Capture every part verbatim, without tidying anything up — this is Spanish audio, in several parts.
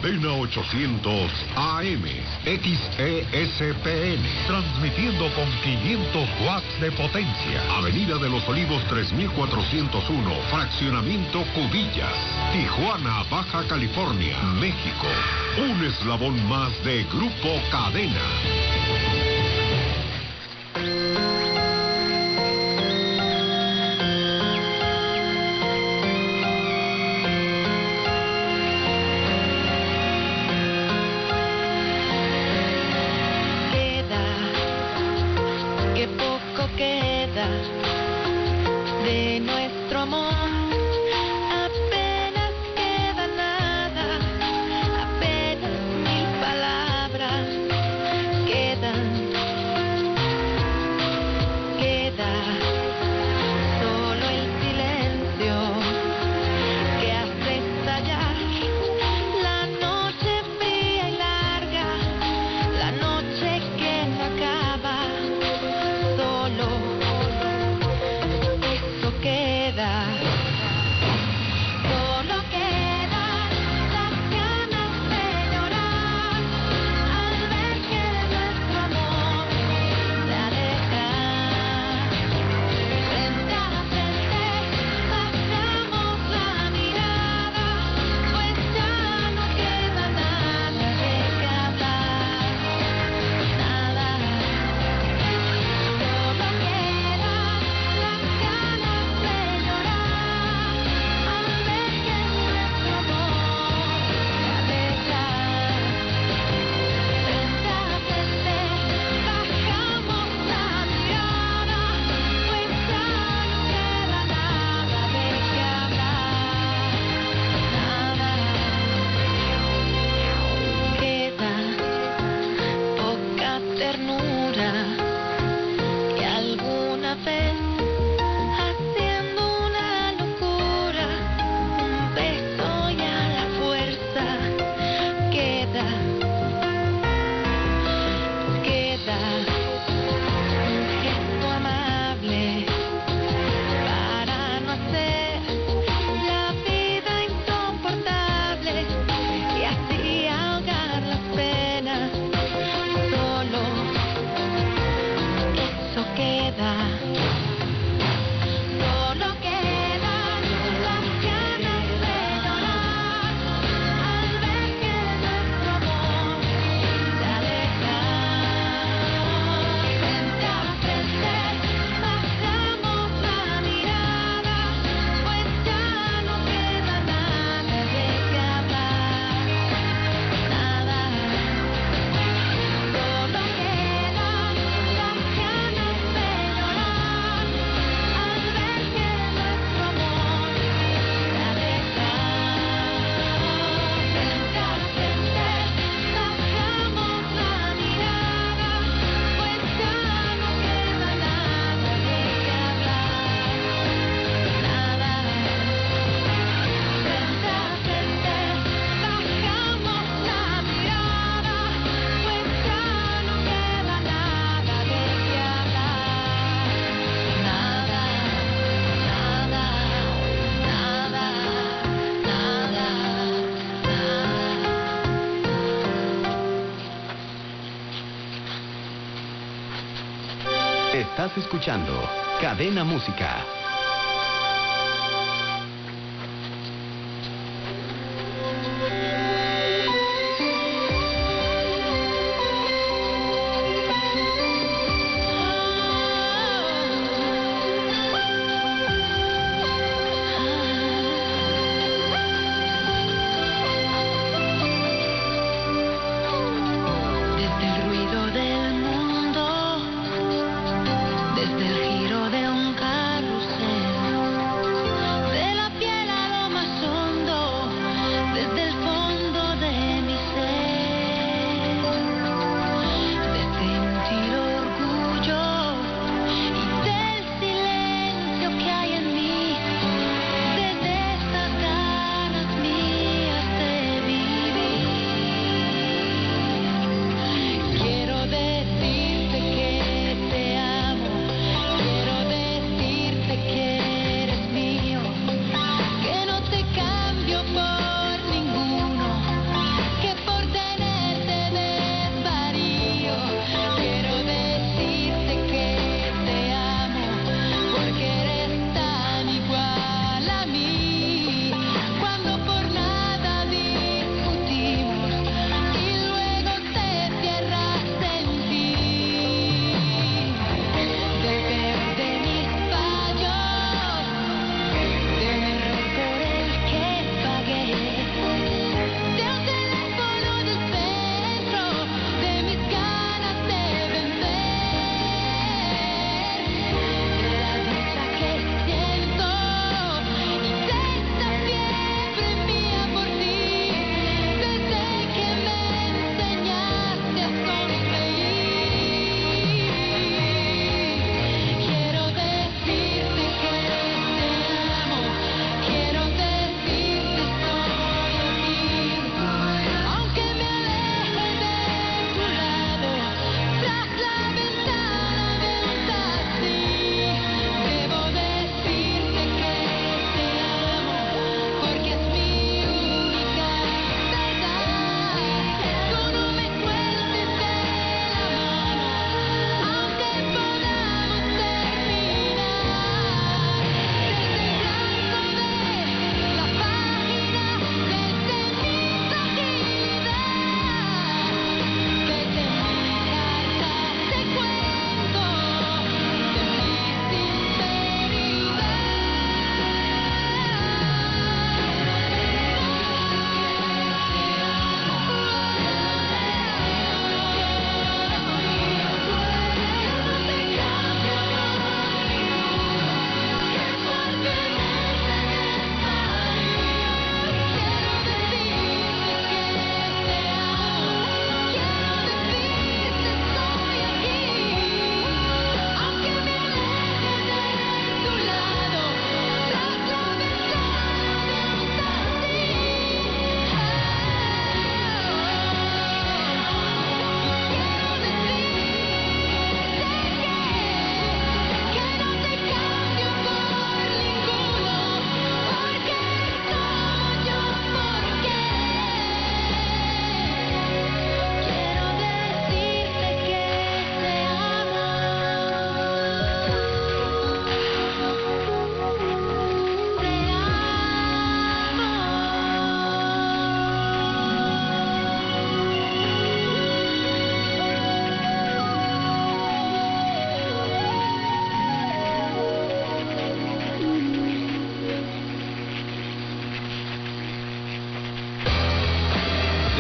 Cadena ochocientos A M, X E S P N. Transmitiendo con quinientos watts de potencia. Avenida de los Olivos tres mil cuatrocientos uno, Fraccionamiento Cubillas, Tijuana, Baja California, México. Un eslabón más de Grupo Cadena. De nuestro amor, apenas queda nada, apenas mil palabras quedan, queda solo el silencio que hace estallar la noche fría y larga, la noche que no acaba, solo queda, solo quedan las ganas de llorar al ver que nuestro amor se aleja. Frente a frente bajamos la mirada, pues ya no queda nada de qué hablar, nada, solo quedan las ganas de llorar al ver que nuestro amor se aleja. Frente a frente bajamos la mirada, pues ya no queda nada de qué hablar, nada. Queda poca ternura y alguna vez haciendo una locura, un beso y a la fuerza queda, queda un gesto amable para no hacer la vida insoportable y así ahogar las penas, solo eso queda. Solo quedan las ganas de llorar al ver que nuestro amor se aleja. Frente a frente bajamos la mirada, pues ya no queda nada de qué hablar, nada. Solo quedan las ganas de llorar al ver que nuestro amor se aleja. Frente a frente bajamos la mirada, pues ya no queda nada de qué hablar, nada. Frente a frente bajamos la mirada, pues ya no queda nada de qué hablar, nada, nada, nada, nada, nada. Estás escuchando Cadena Música. Desde el ruido del mundo, desde el giro de un carrusel.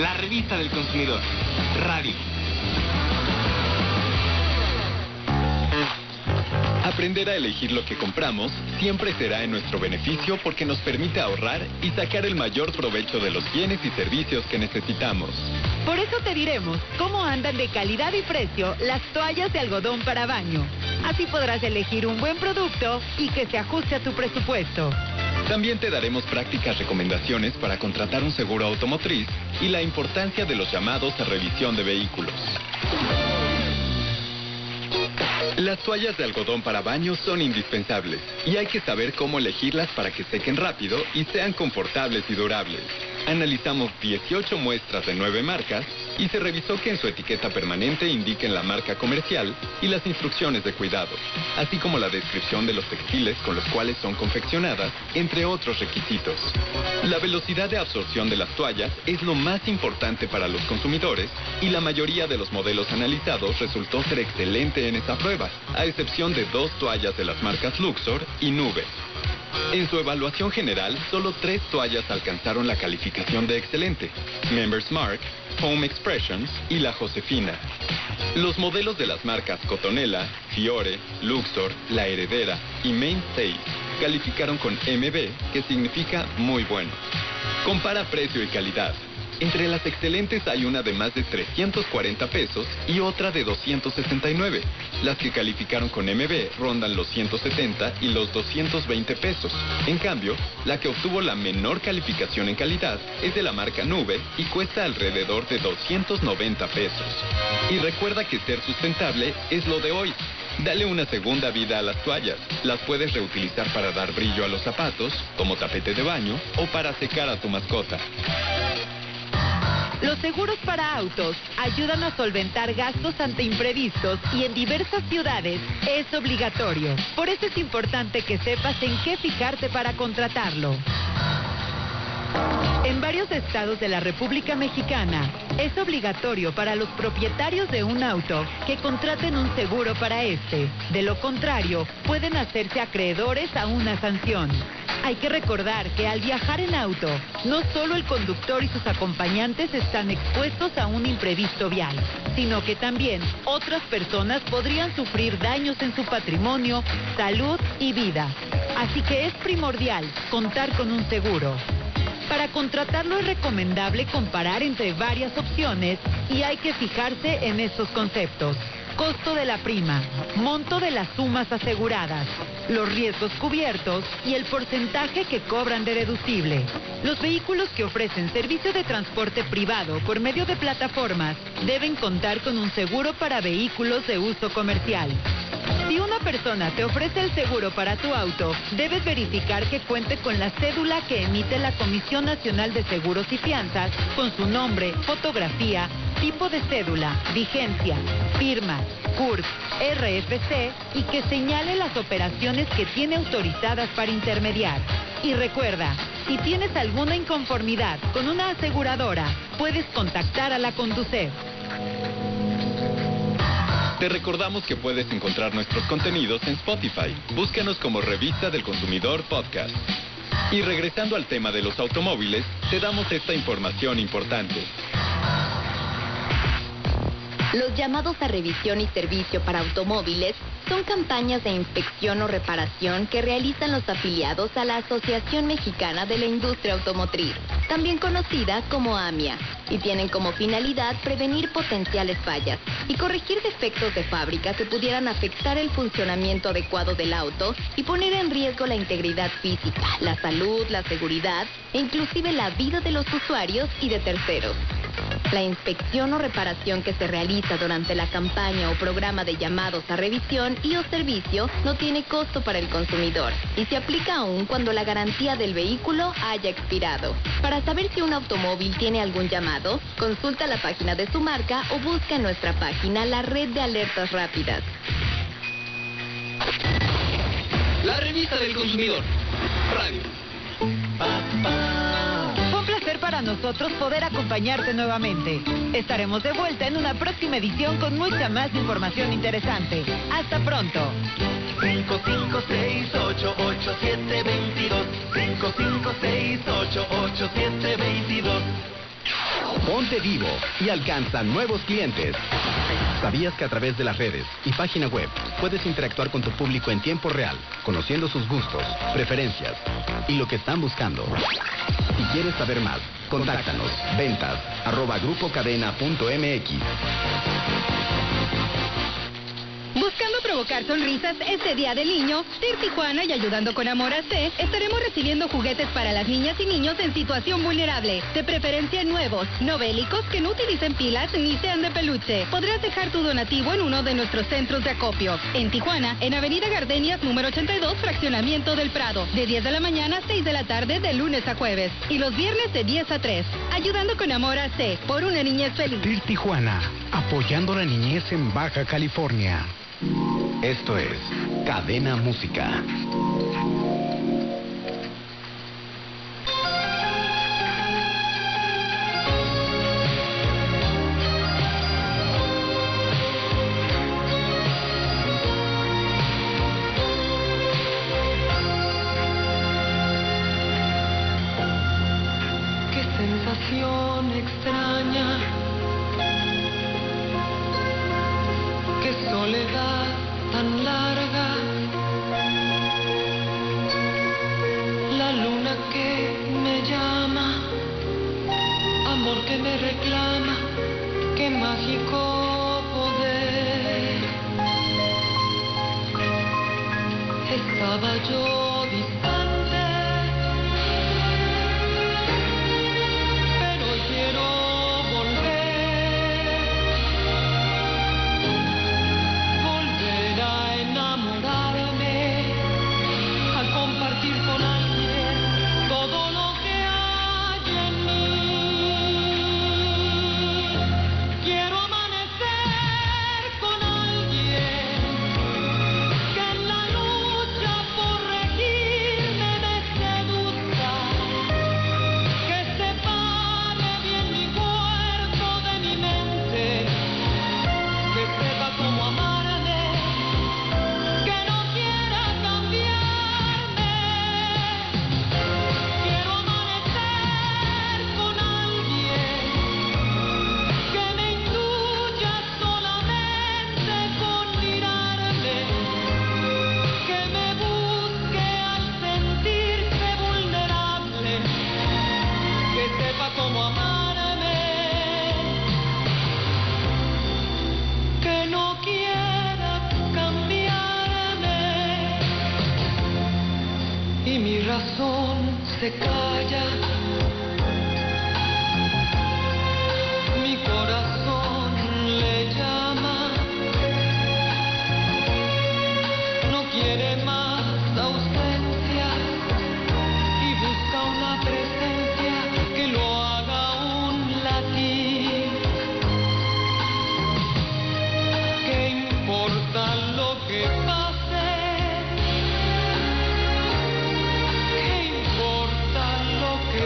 La revista del consumidor. Radio. Aprender a elegir lo que compramos siempre será en nuestro beneficio porque nos permite ahorrar y sacar el mayor provecho de los bienes y servicios que necesitamos. Por eso te diremos cómo andan de calidad y precio las toallas de algodón para baño. Así podrás elegir un buen producto y que se ajuste a tu presupuesto. También te daremos prácticas recomendaciones para contratar un seguro automotriz y la importancia de los llamados a revisión de vehículos. Las toallas de algodón para baño son indispensables y hay que saber cómo elegirlas para que sequen rápido y sean confortables y durables. Analizamos dieciocho muestras de nueve marcas y se revisó que en su etiqueta permanente indiquen la marca comercial y las instrucciones de cuidado, así como la descripción de los textiles con los cuales son confeccionadas, entre otros requisitos. La velocidad de absorción de las toallas es lo más importante para los consumidores y la mayoría de los modelos analizados resultó ser excelente en esta prueba, a excepción de dos toallas de las marcas Luxor y Nube. En su evaluación general, solo tres toallas alcanzaron la calificación de excelente: Members Mark, Home Expressions y la Josefina. Los modelos de las marcas Cotonella, Fiore, Luxor, La Heredera y Mainstay calificaron con M B, que significa muy bueno. Compara precio y calidad. Entre las excelentes hay una de más de trescientos cuarenta pesos y otra de doscientos sesenta y nueve. Las que calificaron con M B rondan los ciento setenta y los doscientos veinte pesos. En cambio, la que obtuvo la menor calificación en calidad es de la marca Nube y cuesta alrededor de doscientos noventa pesos. Y recuerda que ser sustentable es lo de hoy. Dale una segunda vida a las toallas. Las puedes reutilizar para dar brillo a los zapatos, como tapete de baño o para secar a tu mascota. Los seguros para autos ayudan a solventar gastos ante imprevistos y en diversas ciudades es obligatorio. Por eso es importante que sepas en qué fijarte para contratarlo. En varios estados de la República Mexicana es obligatorio para los propietarios de un auto que contraten un seguro para este. De lo contrario, pueden hacerse acreedores a una sanción. Hay que recordar que al viajar en auto, no solo el conductor y sus acompañantes están expuestos a un imprevisto vial, sino que también otras personas podrían sufrir daños en su patrimonio, salud y vida. Así que es primordial contar con un seguro. Para contratarlo es recomendable comparar entre varias opciones y hay que fijarse en estos conceptos: costo de la prima, monto de las sumas aseguradas, los riesgos cubiertos y el porcentaje que cobran de deducible. Los vehículos que ofrecen servicio de transporte privado por medio de plataformas deben contar con un seguro para vehículos de uso comercial. Si una persona te ofrece el seguro para tu auto, debes verificar que cuente con la cédula que emite la Comisión Nacional de Seguros y Fianzas, con su nombre, fotografía, tipo de cédula, vigencia, firma, C U R P, R F C y que señale las operaciones que tiene autorizadas para intermediar. Y recuerda, si tienes alguna inconformidad con una aseguradora, puedes contactar a la Conducef. Te recordamos que puedes encontrar nuestros contenidos en Spotify. Búscanos como Revista del Consumidor Podcast. Y regresando al tema de los automóviles, te damos esta información importante. Los llamados a revisión y servicio para automóviles son campañas de inspección o reparación que realizan los afiliados a la Asociación Mexicana de la Industria Automotriz, también conocida como AMIA, y tienen como finalidad prevenir potenciales fallas y corregir defectos de fábrica que pudieran afectar el funcionamiento adecuado del auto y poner en riesgo la integridad física, la salud, la seguridad e inclusive la vida de los usuarios y de terceros. La inspección o reparación que se realiza durante la campaña o programa de llamados a revisión y o servicio no tiene costo para el consumidor y se aplica aún cuando la garantía del vehículo haya expirado. Para saber si un automóvil tiene algún llamado, consulta la página de su marca o busca en nuestra página la red de alertas rápidas. La revista del consumidor. Radio. Fue un placer para nosotros poder acompañarte nuevamente. Estaremos de vuelta en una próxima edición con mucha más información interesante. Hasta pronto. cinco cinco seis ocho ocho siete dos dos cinco cinco seis ocho ocho siete dos dos. Ponte vivo y alcanza nuevos clientes. ¿Sabías que a través de las redes y página web puedes interactuar con tu público en tiempo real, conociendo sus gustos, preferencias y lo que están buscando? Si quieres saber más, contáctanos. Ventas arroba grupocadena punto mx. Buscando provocar sonrisas este Día del Niño, T I R Tijuana y Ayudando con Amor A C estaremos recibiendo juguetes para las niñas y niños en situación vulnerable, de preferencia nuevos, no bélicos, que no utilicen pilas ni sean de peluche. Podrás dejar tu donativo en uno de nuestros centros de acopio. En Tijuana, en Avenida Gardenias número ochenta y dos, Fraccionamiento del Prado, de diez de la mañana a seis de la tarde, de lunes a jueves, y los viernes de diez a tres. Ayudando con Amor A C, por una niñez feliz. T I R Tijuana, apoyando la niñez en Baja California. Esto es Cadena Música. Qué sensación extraña, qué soledad tan larga, la luna que me llama, amor que me reclama, qué mágico poder. Estaba yo distante, pero quiero volver, volver a enamorarme, a compartir con alguien todo lo que hay en mí. Quiero amanecer con alguien que en la lucha por regirme me seduzca, que separe bien mi cuerpo de mi mente, que sepa cómo amarme, que no quiera cambiarme. Quiero amanecer con alguien que me intuya solamente con mirarle, que me busque al sentirse vulnerable, que sepa cómo amarme, que no quiera cambiarme. Y mi razón se calla, mi corazón le llama, no quiere más ausencia y busca una presencia que lo haga un latir. ¿Qué importa lo que pase? ¿Qué importa lo que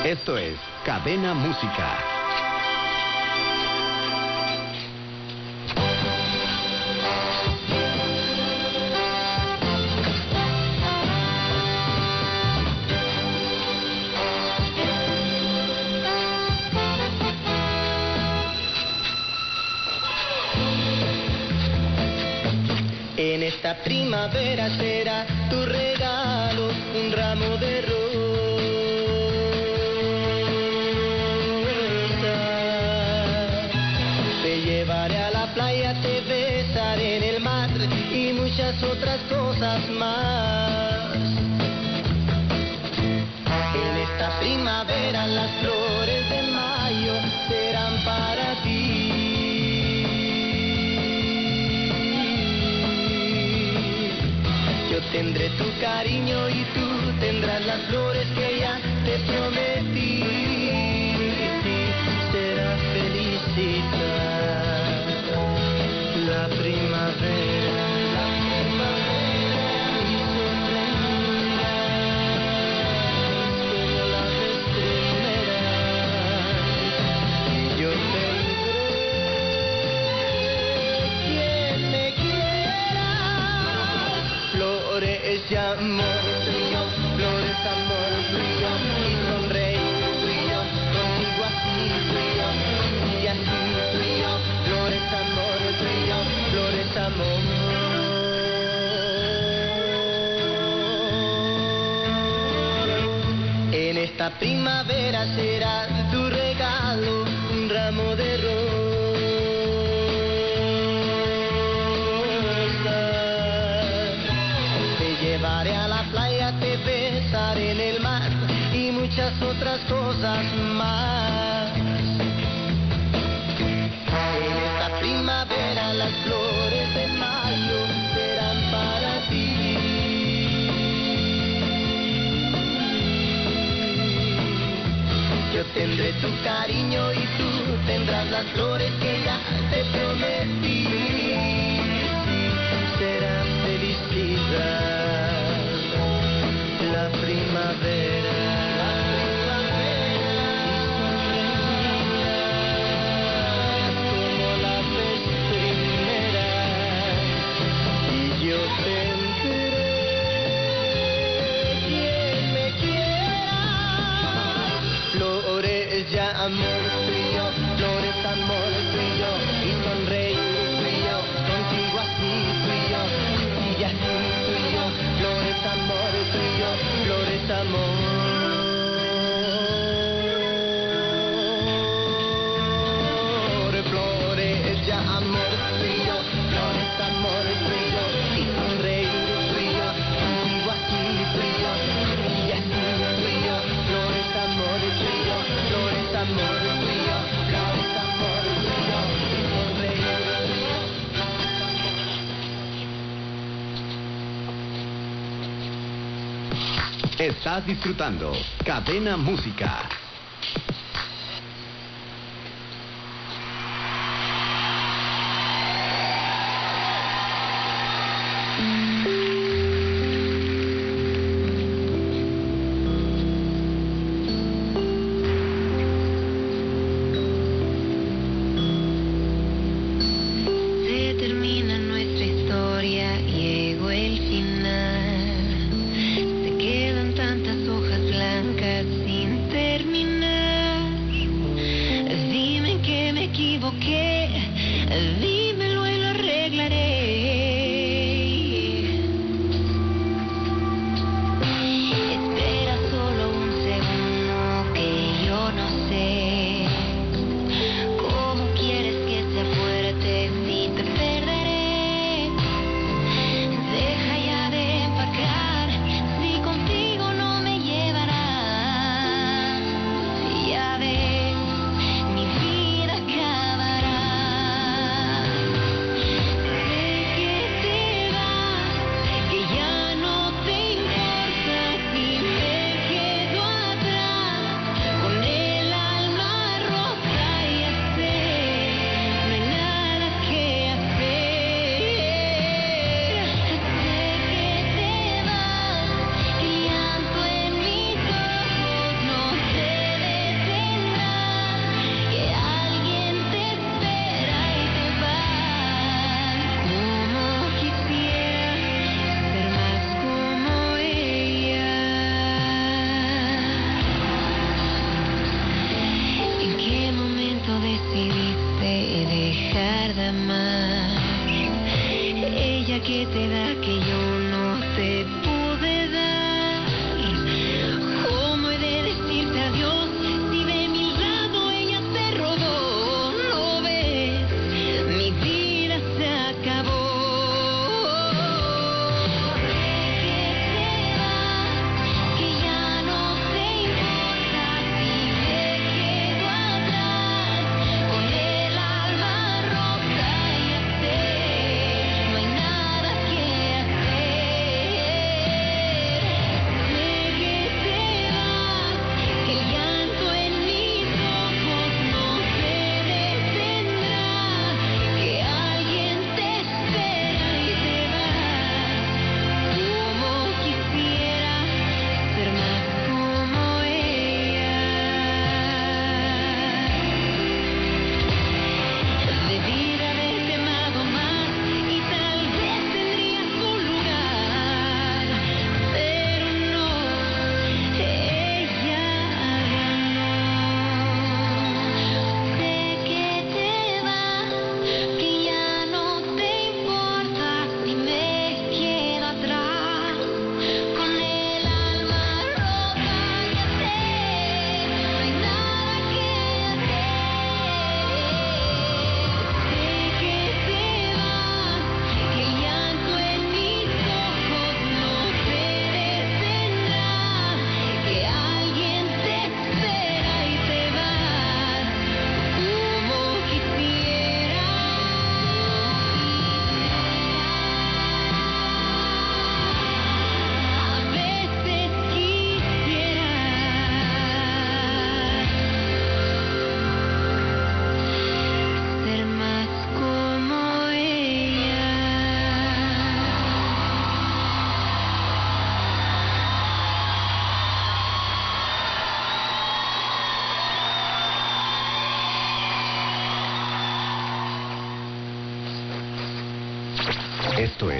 Esto es Cadena Música. En esta primavera será tu regalo un ramo de rosas. Te llevaré a la playa, te besaré en el mar y muchas otras cosas más. En esta primavera las flores de mayo serán para ti. Yo tendré tu cariño y tú tendrás las flores que ya te prometí. Sí, será felicidad la primavera, la primavera y sonreirás como la vez primera. Y yo tendré quien me quiera. Flores de amor tuyo, flores de amor tuyo, y sonreír tuyo, contigo así tuyo, y así tuyo, flores de amor tuyo, flores de amor. En esta primavera será tu regalo un ramo de rosas. Llevaré a la playa, te besaré en el mar y muchas otras cosas más. En esta primavera las flores de mayo serán para ti. Yo tendré tu cariño y tú tendrás las flores que ya te prometí. Será felicidad la primavera, la primavera, y como la vez primera, y yo tendré quien me quiera. Flores de amor tuyo, flores de amor tuyo, y sonreír tuyo, contigo así tuyo, y así tuyo, flores de amor tuyo, flores de amor. Flores de amor tuyo, flores de amor tuyo, y sonreír tuyo, contigo así tuyo, y así tuyo, flores de amor tuyo, flores de amor tuyo, flores de amor tuyo, y sonreír tuyo. Estás disfrutando Cadena Música. Se termina nuestra historia, llegó el final. Se quedan tantas hojas blancas sin terminar.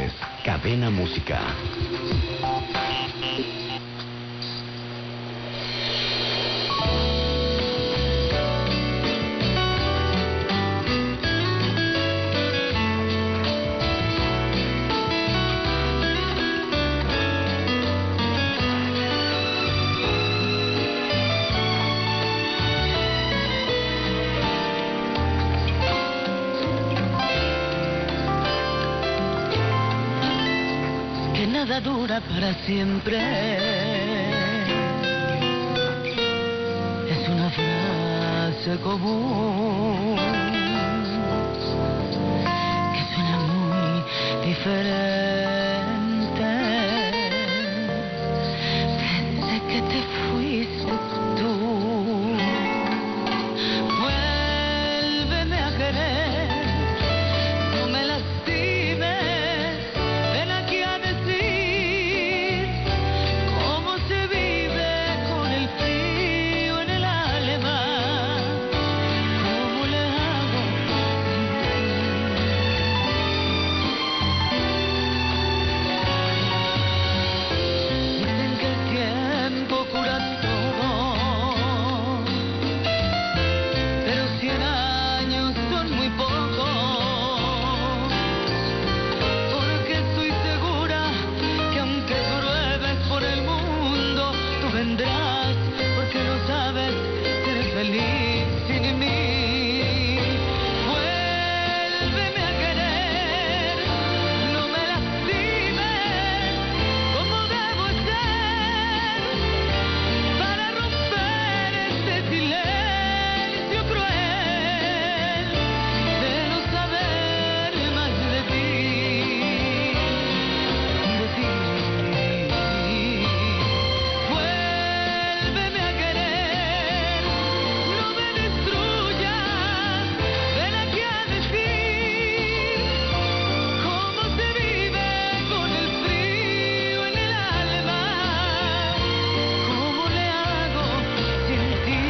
es Cadena Música. Nada dura para siempre. Es una frase común que suena muy diferente desde que te fuiste tú. Vuélveme a querer, no me lastimes, ven aquí a decir cómo se vive con el frío en el alma, cómo le hago sin ti. Dicen que el tiempo cura todo, pero cien años son muy pocos, porque estoy segura que aunque pruebes por el mundo, tú vendrás, porque no sabes ser feliz sin mí. Vuélveme a querer, no me lastimes, como debo ser para romper este silencio cruel de no saber más de ti, de ti. Vuélveme a querer, no me destruyas, ven aquí a decir cómo se vive con el frío en el alma, cómo le hago sin ti.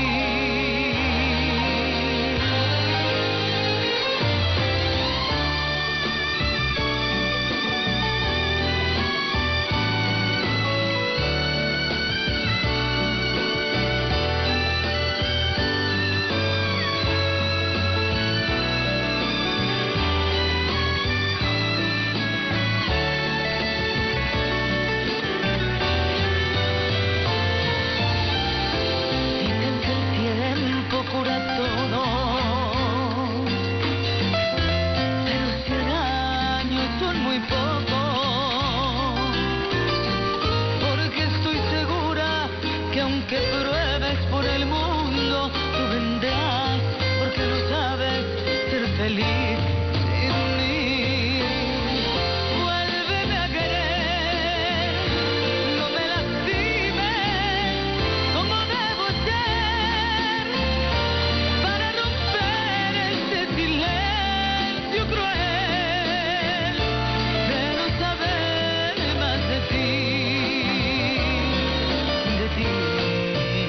Dicen que el tiempo cura todo, pero cien años son muy pocos, porque estoy segura que aunque pruebes por el mundo, tú vendrás, porque no sabes ser feliz sin mí. Vuélveme a querer, no me lastimes, como debo ser para romper este silencio cruel de no saber más de ti, de ti.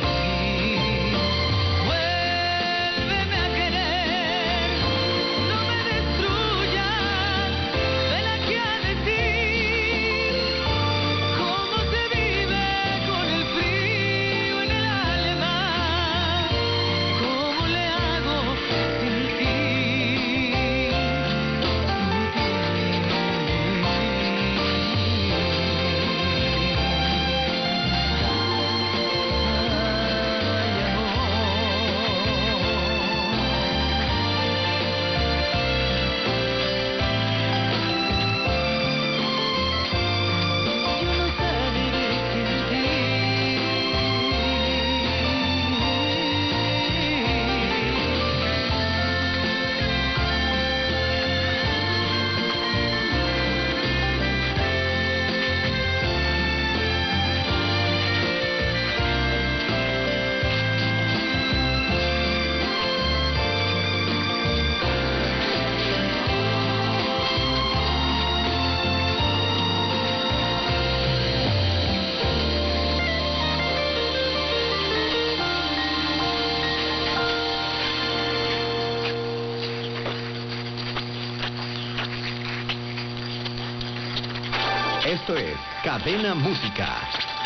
Esto es Cadena Música.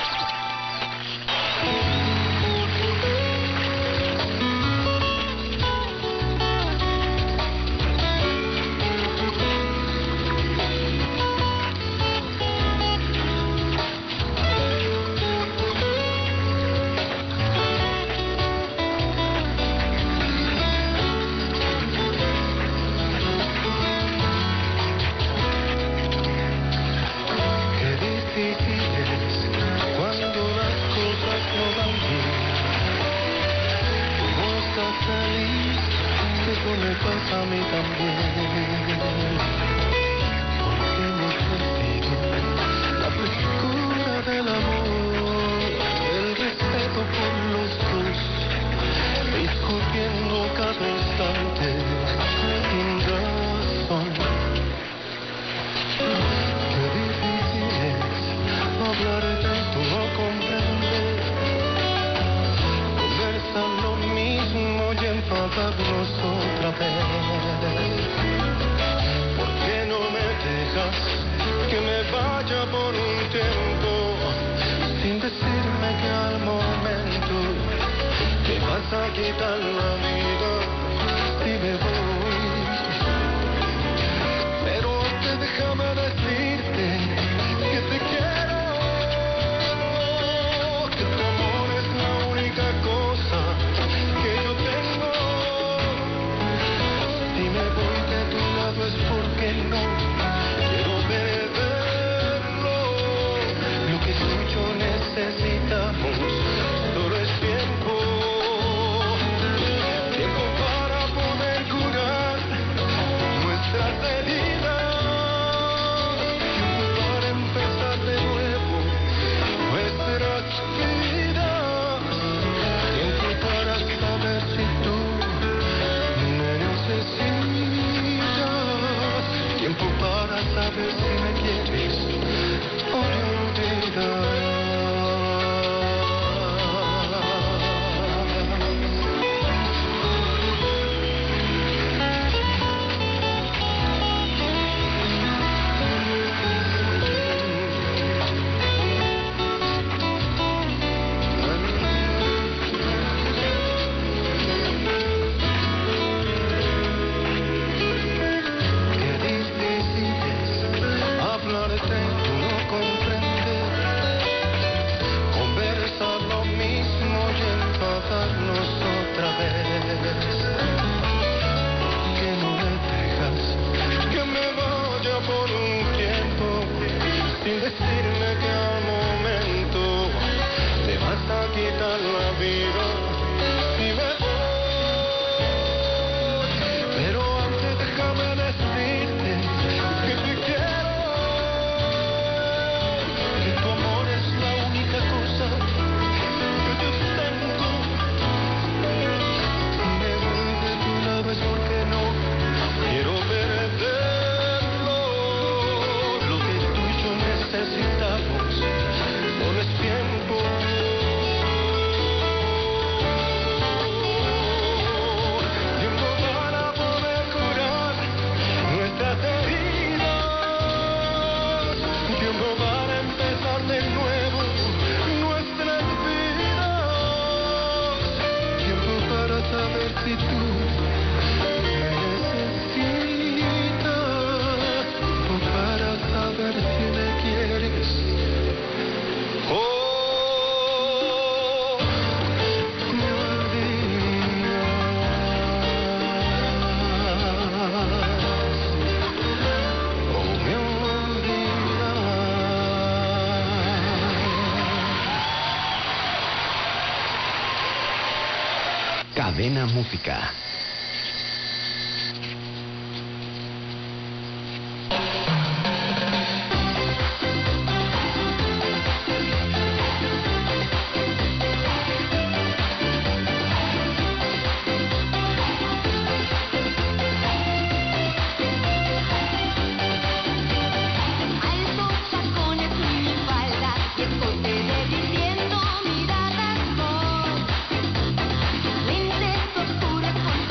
A mí también, porque no consigo la frescura del amor, el respeto por los dos, discutiendo cada instante sin razón. Qué difícil es hablar tanto, no comprender, conversar lo mismo y enfadarnos otra vez. ¿Por qué no me dejas que me vaya por un tiempo sin decirme que al momento te vas a quitar la vida si me voy? Pero antes déjame decirte que te quiero, que tu amor es la única cosa que yo tengo. Si me voy de tu lado es porque no quiero perderlo. Lo que tú y yo necesitamos solo es tiempo. Tiempo para poder curar nuestras heridas. Tiempo para empezar de nuevo nuestras vidas. Tiempo para saber si tú me necesitas. Tiempo para saber si me quieres o me olvidas. Decirme que al momento te vas a quitar la vida si me voy. Pero antes déjame decirte que te quiero, que tu amor es la única cosa que yo tengo. Si me voy de tu lado es porque no quiero perderlo. Lo que tú y yo necesitamos solo es tiempo. Tiempo para poder curar nuestras heridas. Tiempo para empezar de nuevo nuestras vidas. Tiempo para saber si tú me necesitas. Tiempo para saber si me quieres. Oh, me olvidas. Oh, me olvidas. Cadena Música. Lentes oscuros con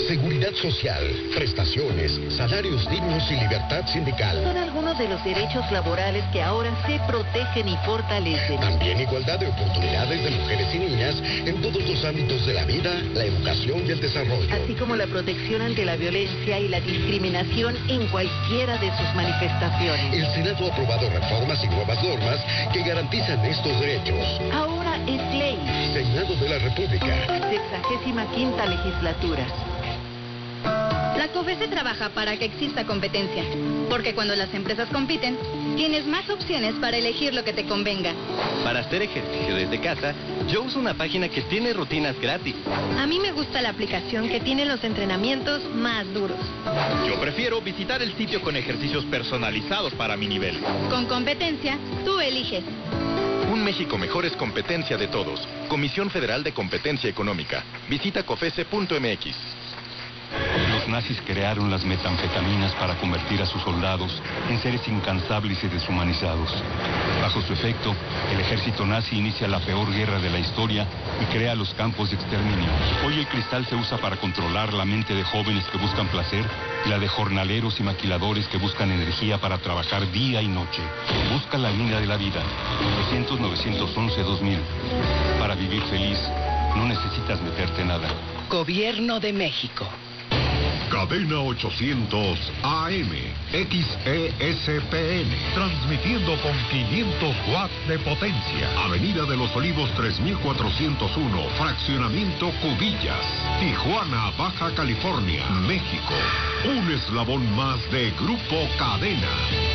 seguridad social, prestaciones, salarios dignos y libertad sindical. Son algunos de los derechos laborales que ahora se protegen y fortalecen. También igualdad de oportunidades de mujeres y niñas en todos los ámbitos de la vida, la educación y el desarrollo. Así como la protección ante la violencia y la discriminación en cualquiera de sus manifestaciones. El Senado ha aprobado reformas y nuevas normas que garantizan estos derechos. Ahora es ley. Senado de la República. Sexagésima quinta legislatura. La COFESE trabaja para que exista competencia, porque cuando las empresas compiten, tienes más opciones para elegir lo que te convenga. Para hacer ejercicio desde casa, yo uso una página que tiene rutinas gratis. A mí me gusta la aplicación que tiene los entrenamientos más duros. Yo prefiero visitar el sitio con ejercicios personalizados para mi nivel. Con competencia, tú eliges. Un México mejor es competencia de todos. Comisión Federal de Competencia Económica. Visita cofese punto m x. Los nazis crearon las metanfetaminas para convertir a sus soldados en seres incansables y deshumanizados. Bajo su efecto, el ejército nazi inicia la peor guerra de la historia y crea los campos de exterminio. Hoy el cristal se usa para controlar la mente de jóvenes que buscan placer y la de jornaleros y maquiladores que buscan energía para trabajar día y noche. Busca la línea de la vida. novecientos, novecientos once, dos mil. Para vivir feliz, no necesitas meterte nada. Gobierno de México. Cadena ochocientos A M, X E S P N, transmitiendo con quinientos watts de potencia. Avenida de los Olivos tres mil cuatrocientos uno, Fraccionamiento Cubillas, Tijuana, Baja California, México. Un eslabón más de Grupo Cadena.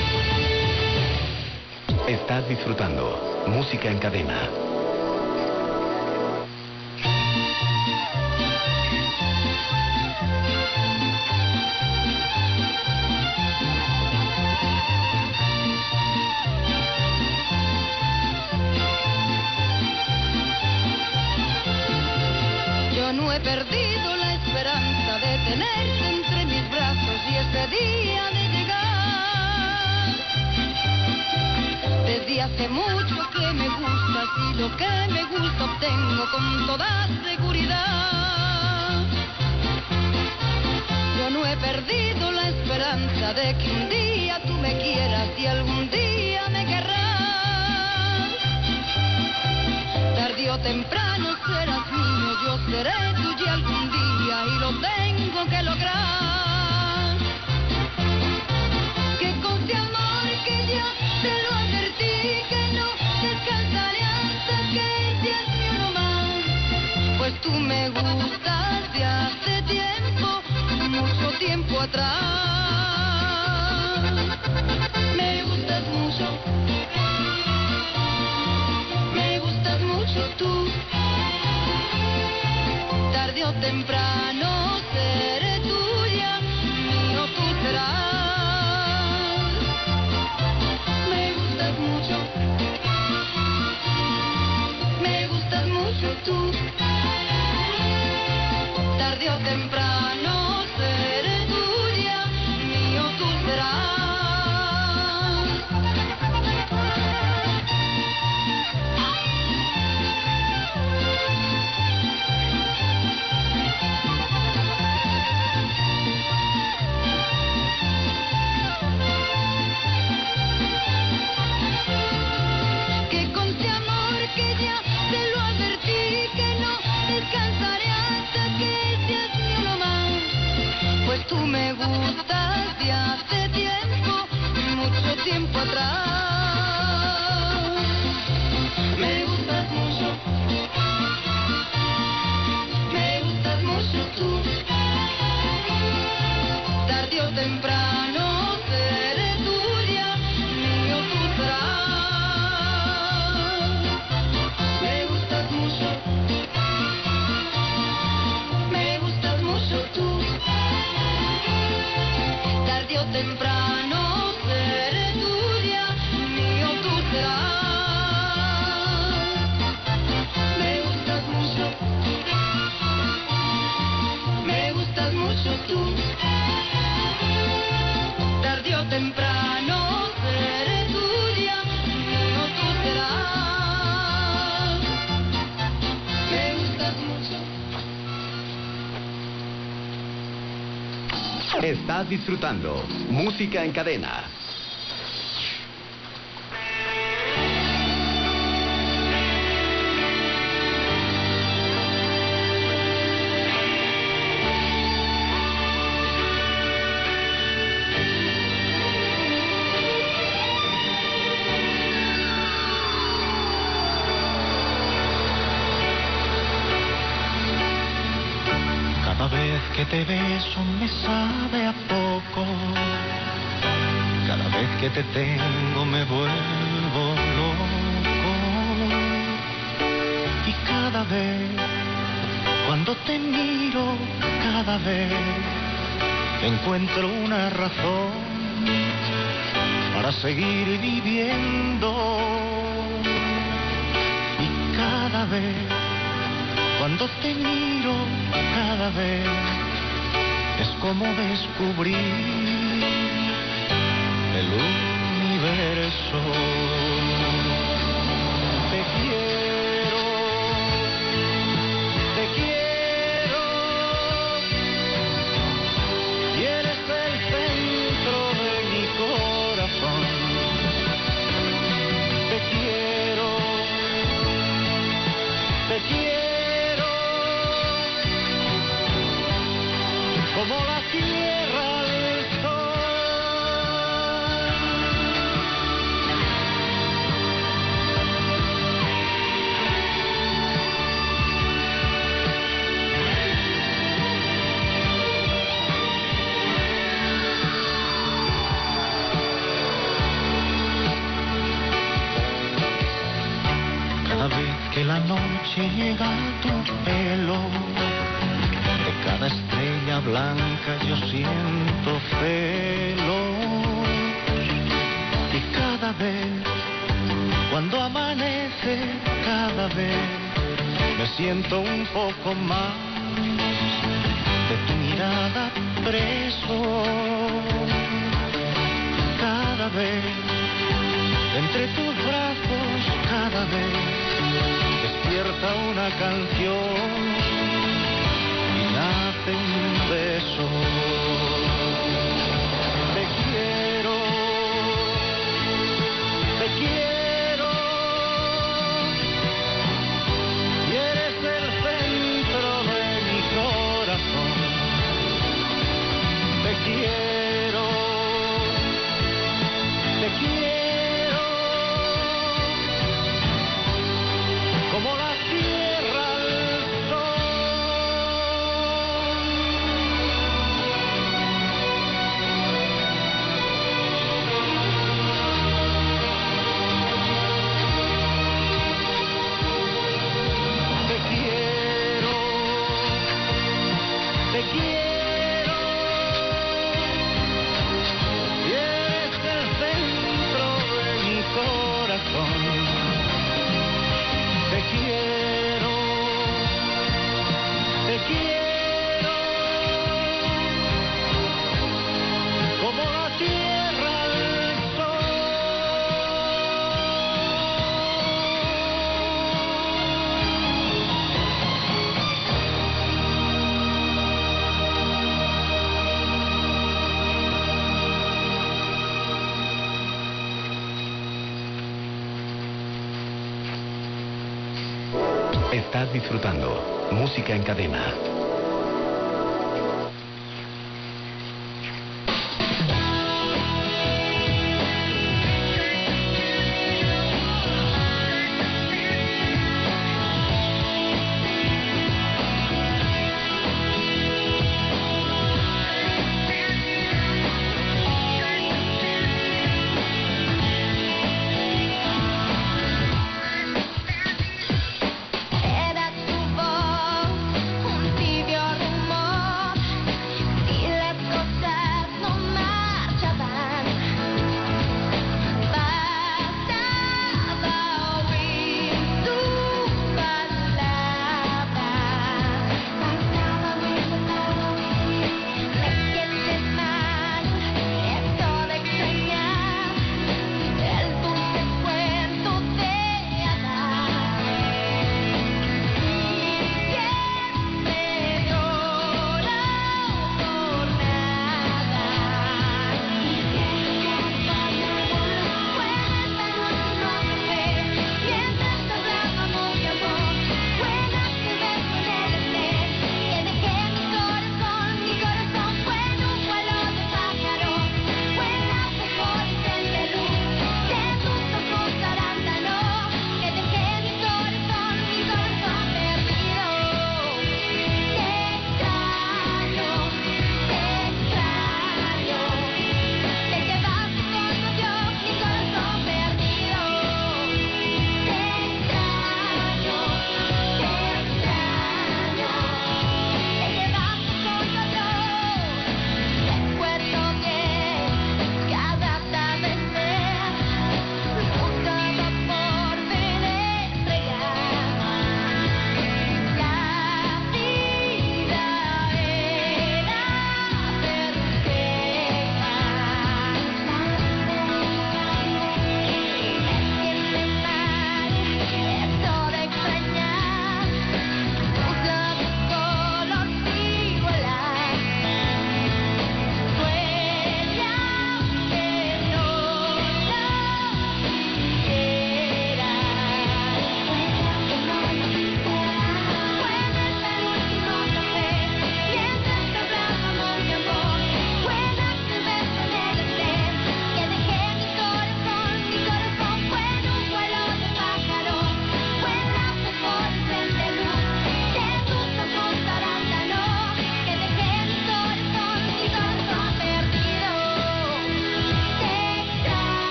Estás disfrutando Música en Cadena. He perdido la esperanza de tenerte entre mis brazos y este día de llegar. Desde hace mucho que me gustas y lo que me gusta obtengo con toda seguridad. Yo no he perdido la esperanza de que un día tú me quieras y algún día me querrás. Tarde o temprano serás mío, yo seré tuya algún día y lo tengo que lograr. Que conste amor que ya te lo advertí, que no descansaré hasta que seas mi uno más. Pues tú me gustas de hace tiempo, mucho tiempo atrás. Me gustas mucho. Me gustas mucho tú. Tarde o temprano seré tuya, mío tú serás. Me gustas mucho. Me gustas mucho tú. Tarde o temprano seré tuya, mío tú serás. Tú me gustas de hace tiempo, mucho tiempo atrás. Me gustas mucho. Me gustas mucho tú. Tarde o temprano seré tuya, mío tú serás. Me gustas mucho. Me gustas mucho tú. Tarde o temprano seré tuya, Estás disfrutando Música en Cadena. Cada vez que te beso me sabe a poco. Cada vez que te tengo me vuelvo loco. Y cada vez, cuando te miro, cada vez encuentro una razón para seguir viviendo. Y cada vez, cuando te miro, cada vez es como descubrir el universo. Te quiero, te quiero, y eres el centro de mi corazón. Te quiero, te quiero, como la tierra al sol. Cada vez que la noche llega a tu pelo, de cada estrella blanca yo siento celos. Y cada vez, cuando amanece, cada vez me siento un poco más de tu mirada preso. Cada vez, entre tus brazos, cada vez despierta una canción y nace un beso. Te quiero, te quiero, y eres el centro de mi corazón. Te quiero, te quiero, como la tierra al sol. Te quiero, te quiero, y eres el centro de mi corazón. Te quiero, te quiero, como la tierra al sol. Estás disfrutando Música en Cadena. Era tu voz, un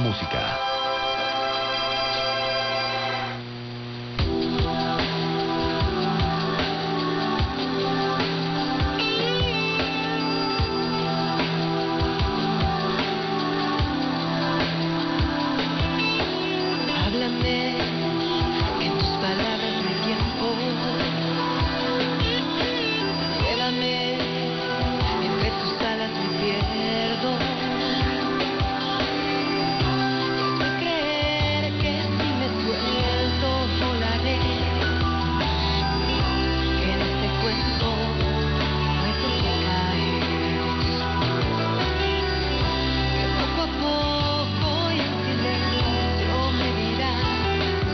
música. Háblame, que en tus palabras no hay tiempo. Llévame, entre tus alas me pierdo. Quiero creer que si me suelto volaré. Que en este cuento no hay por qué caer. Que poco a poco y en silencio me dirás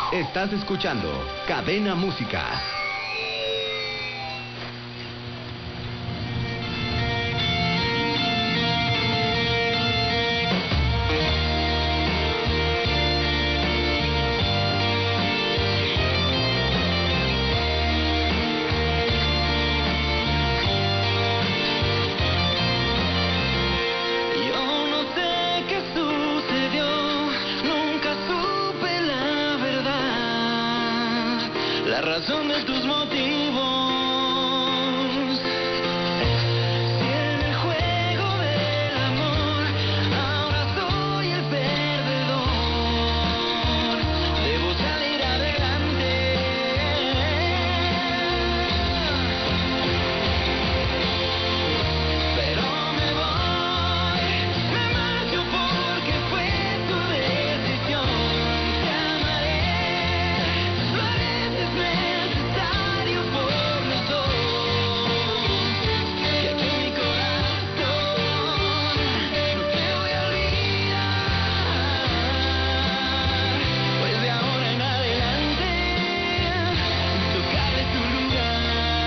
Estás escuchando Cadena Música. La razón de tus motivos. Si en el juego del amor ahora soy el perdedor, debo salir adelante. Pero me voy, me marcho porque fue tu decisión. Te amaré, lo haré desde necesario por los dos. Y aquí mi corazón no te voy a olvidar, pues de ahora en adelante tocaré tu lugar.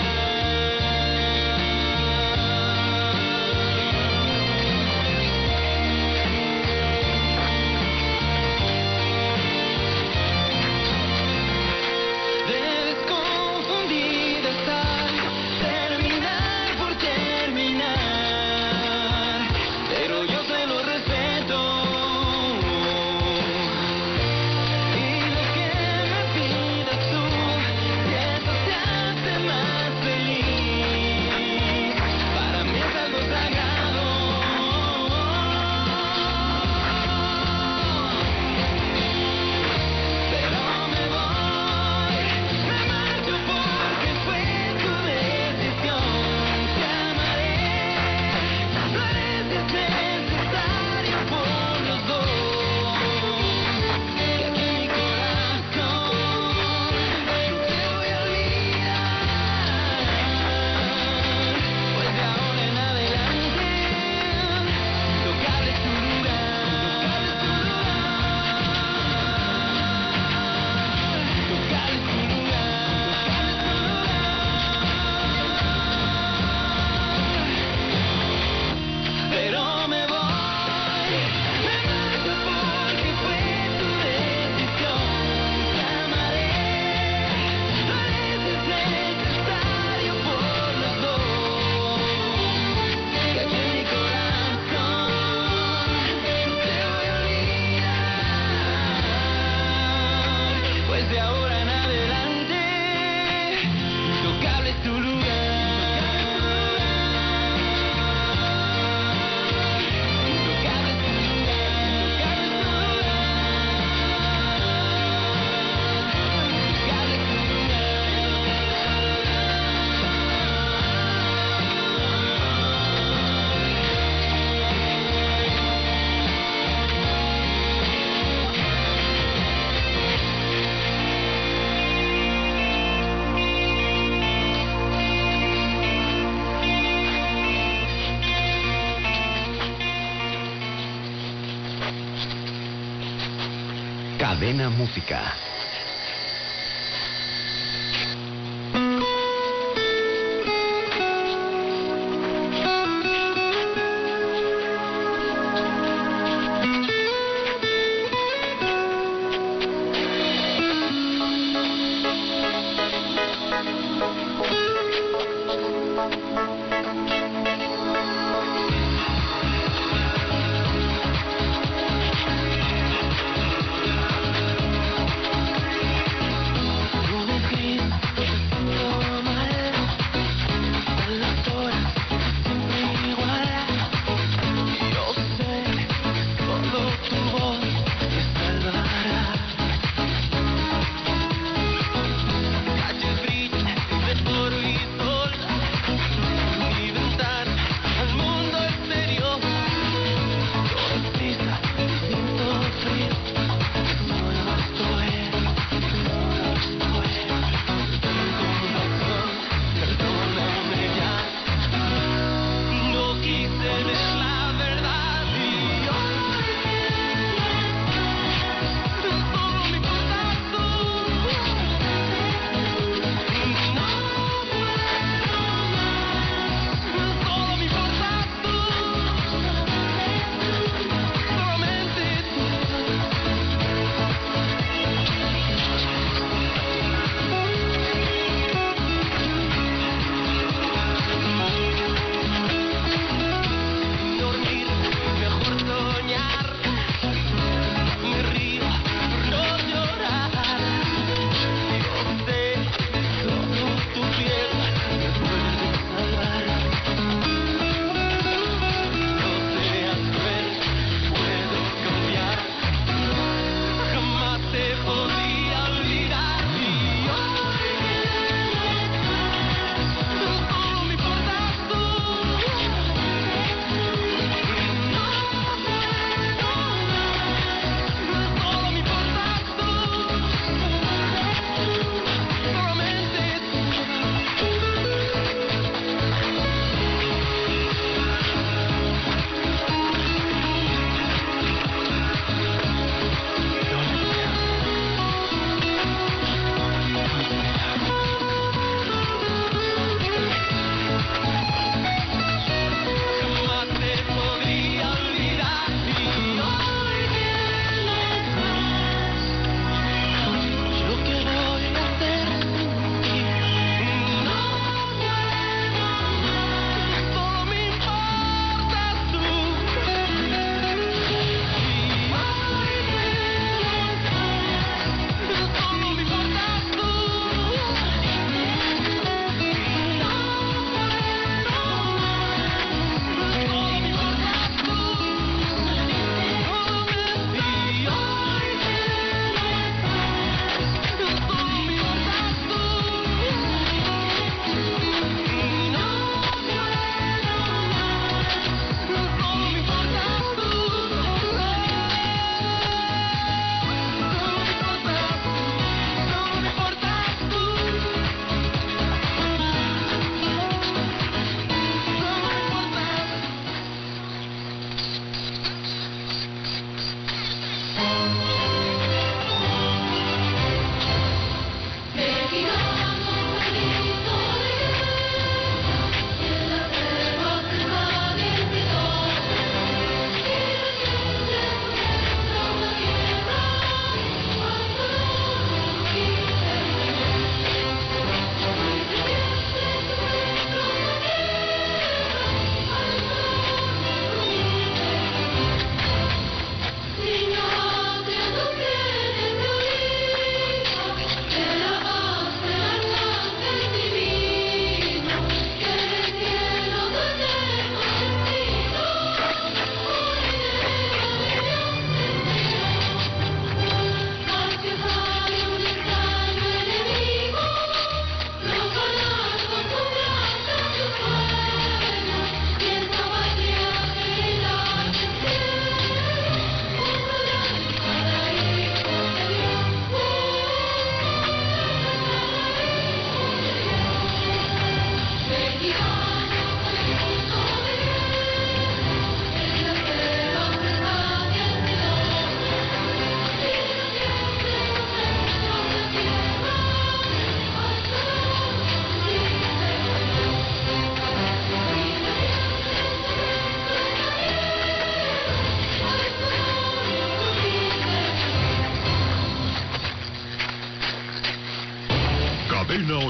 Debes confundida estar, terminar por terminar, pero yo te lo respeto. Y lo que me pidas tú, si eso te hace más feliz, para mí es algo sagrado. Pero me voy, me marcho porque fue tu decisión. Te amaré, lo haré si es necesario por los dos. Y aquí mi corazón no te voy a olvidar, pues de ahora en adelante tocaré tu lugar. Tocaré tu lugar. Pero me voy, me marcho porque fue tu decisión. Te amaré, lo haré si es necesario por los dos. Y aquí mi corazón no te voy a olvidar, pues de ahora en adelante intocable es tu lugar. Intocable es tu lugar. Intocable es tu Cadena Música.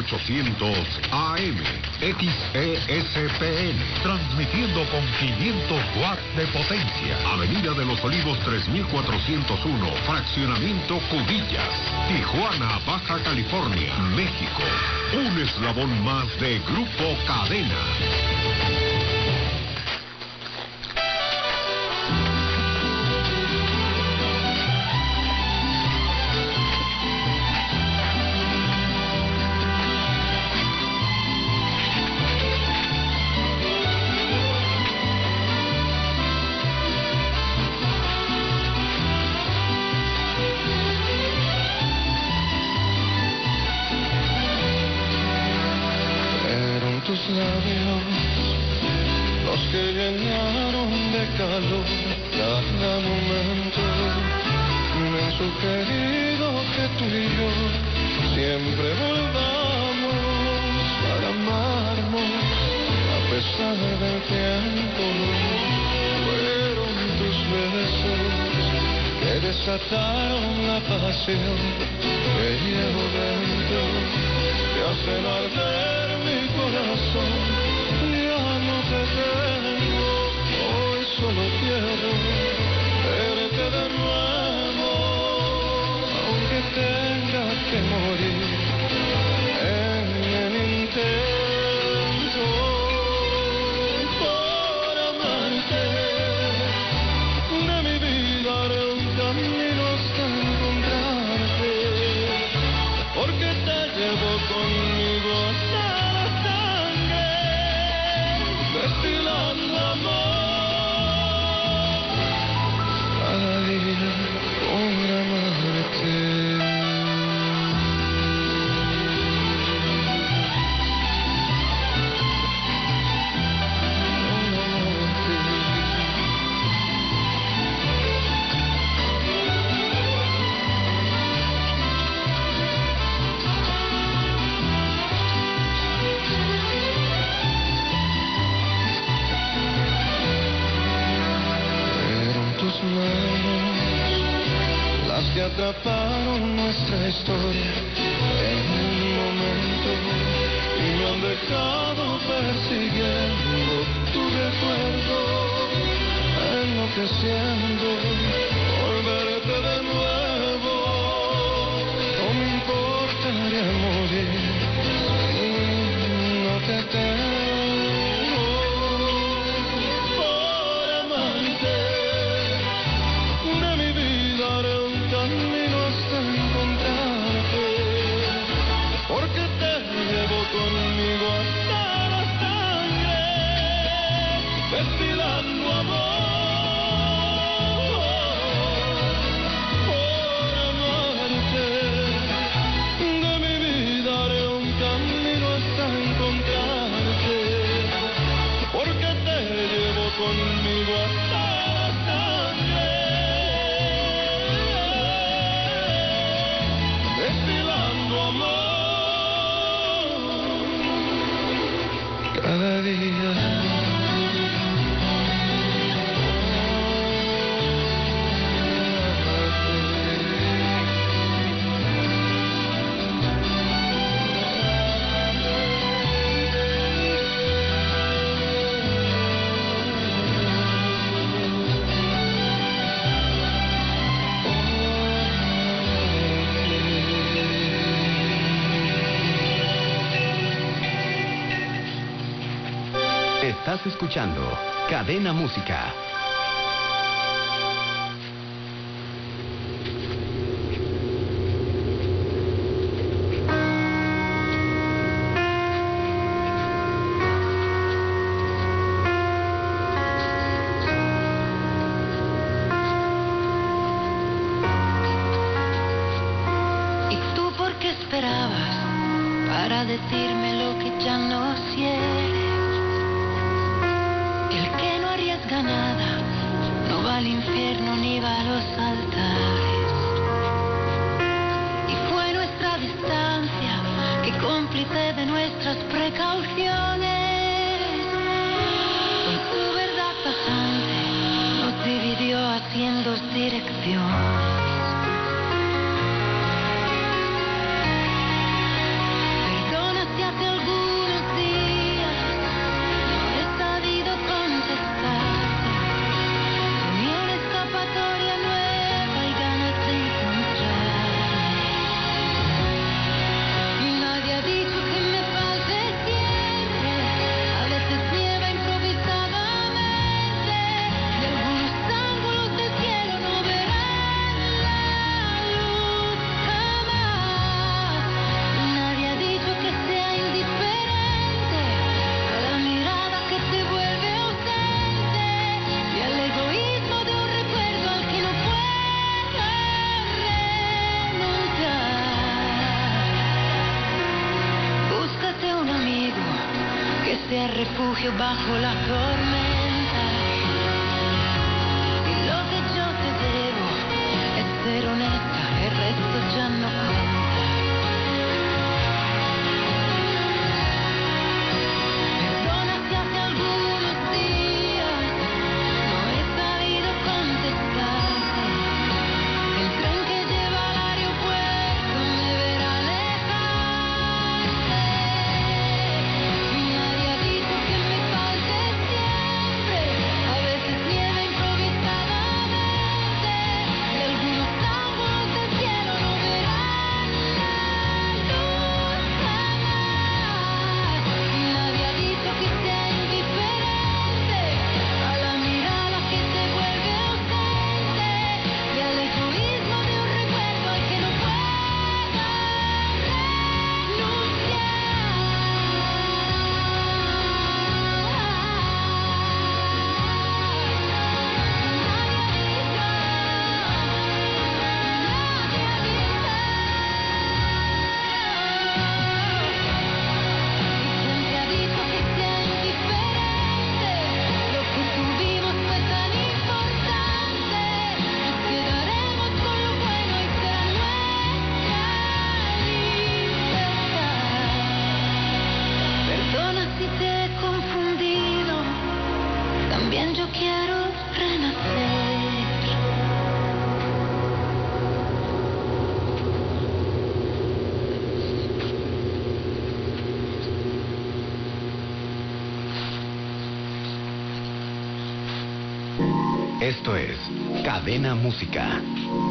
ochocientos A M, X E S P N, transmitiendo con quinientos watts de potencia. Avenida de los Olivos tres mil cuatrocientos uno, Fraccionamiento Cudillas, Tijuana, Baja California, México. Un eslabón más de Grupo Cadena. Tus labios, los que llenaron de calor cada momento, me han sugerido que tú y yo siempre volvamos para amarnos a pesar del tiempo. Fueron tus besos que desataron la pasión que llevo dentro, que hacen arder mi corazón. Ya no te tengo, hoy solo quiero verte de nuevo, aunque tenga que morir en el intento por amarte. De mi vida haré un camino hasta encontrarte, porque te llevo conmigo hasta destilando amor, cada día por amarte. Las que atraparon nuestra historia en un momento y me han dejado persiguiendo tu recuerdo, enloqueciendo por verte de nuevo. No me importaría morir si no te tengo por amante. De mi vida haré un camino hasta encontrarte, porque te llevo conmigo hasta la sangre, destilando amor por amarte. De mi vida haré un camino hasta encontrarte, porque te llevo conmigo hasta la sangre, destilando amor cada día. Estás escuchando Cadena Música. ¿Y tú por qué esperabas para decirme lo que ya no quieres? El que no arriesga nada no va al infierno ni va a los altares. Y fue nuestra distancia que cómplice de nuestras precauciones, con tu verdad tajante nos dividió así en dos direcciones. Perdona refugio bajo la tormenta. Y lo que yo te debo es ser honesta, el resto ya no cuenta. Perdona si hace algunos días no he sabido contestarte. El tren que lleva al aeropuerto me verá alejarte. Nadie ha dicho que me falte siempre. A veces nieva improvisadamente. Y algunos ángulos del cielo no verán la luz jamás. Nadie ha dicho que sea indiferente a la mirada que se vuelve ausente y al egoísmo de un recuerdo al que no pueda Gente ha dicho que sea indiferente. Lo que tuvimos fue tan importante. Nos quedaremos con lo bueno y será nuestra libertad. Perdona si te he confundido. También yo quiero renacer. Esto es Cadena Música.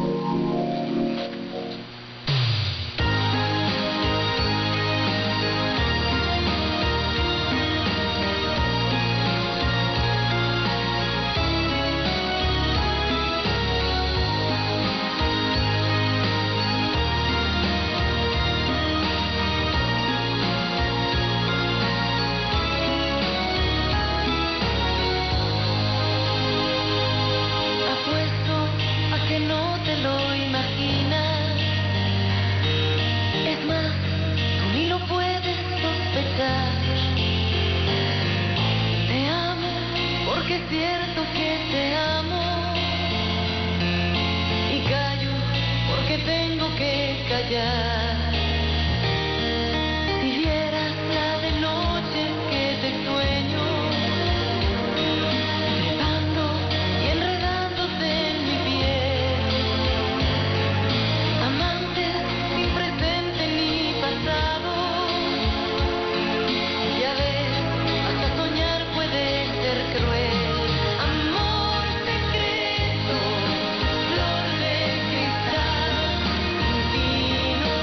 Apuesto a que no te lo imaginas. Es más, tú ni lo puedes sospechar. Te amo porque es cierto que te amo. Y callo porque tengo que callar. Si vieras la de noches que te sueño, trepando y enredándote en mi piel. Amantes sin presente ni pasado. Ya ves, hasta soñar puede ser cruel. Amor secreto, flor de cristal, sin fin o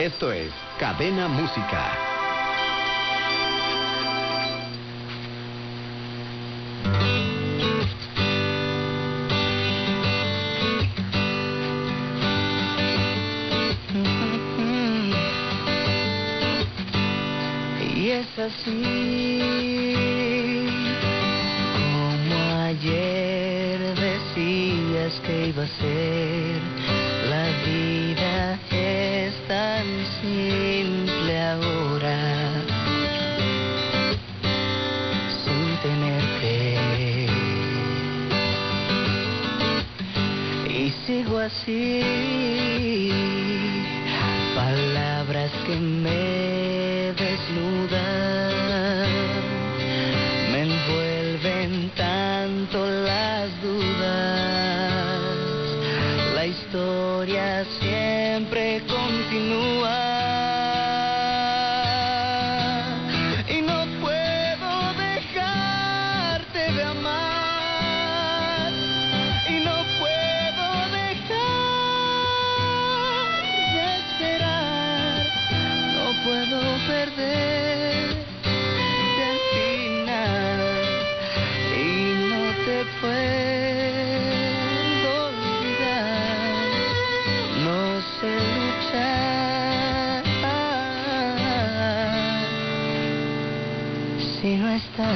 Esto es Cadena Música. Y es así como ayer decías que iba a ser. La vida es tan simple ahora, sin tenerte. Y sigo así, palabras que me desnudan, me envuelven tanto las dudas. La historia siempre continúa y no puedo dejarte de amar, y no puedo dejar de esperar, no puedo perderte al final y no te puedo olvidar. No sé luchar si no estás.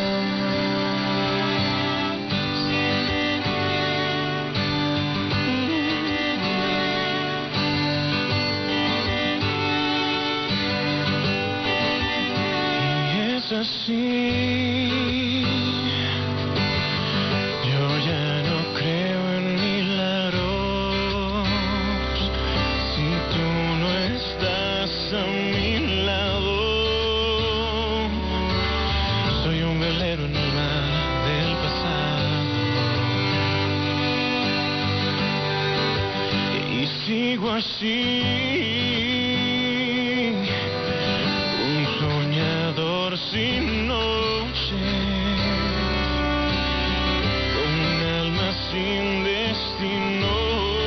Es así, yo ya no creo en milagros. Si tú no estás a mi lado, soy un velero en el mar del pasado. Y sigo así, sin noche, con un alma sin destino,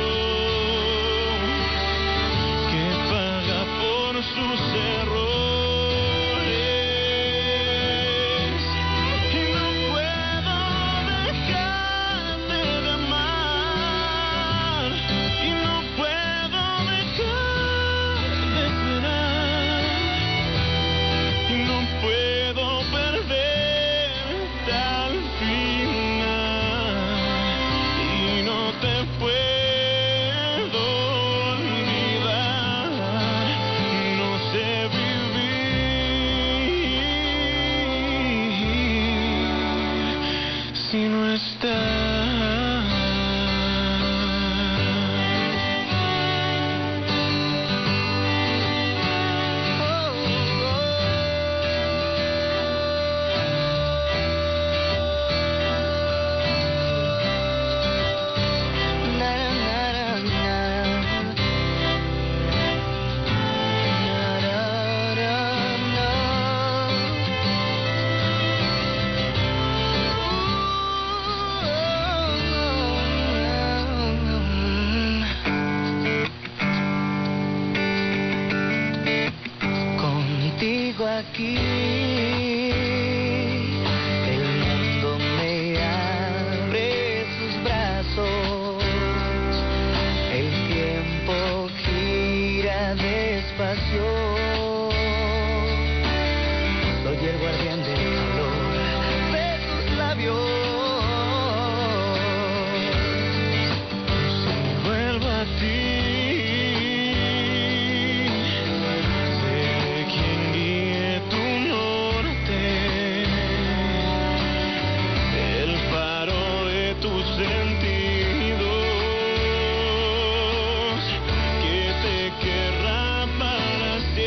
que paga por sus errores. Y no puedo dejarte de amar, y no puedo dejar de esperar, y no puedo perderte al final, y no te puedo olvidar. No sé vivir si no estás. Contigo aquí el mundo me abre sus brazos, el tiempo gira despacio, soy el guardián del calor de tus labios. Si vuelvo a ti, sentidos que te querrá para siempre.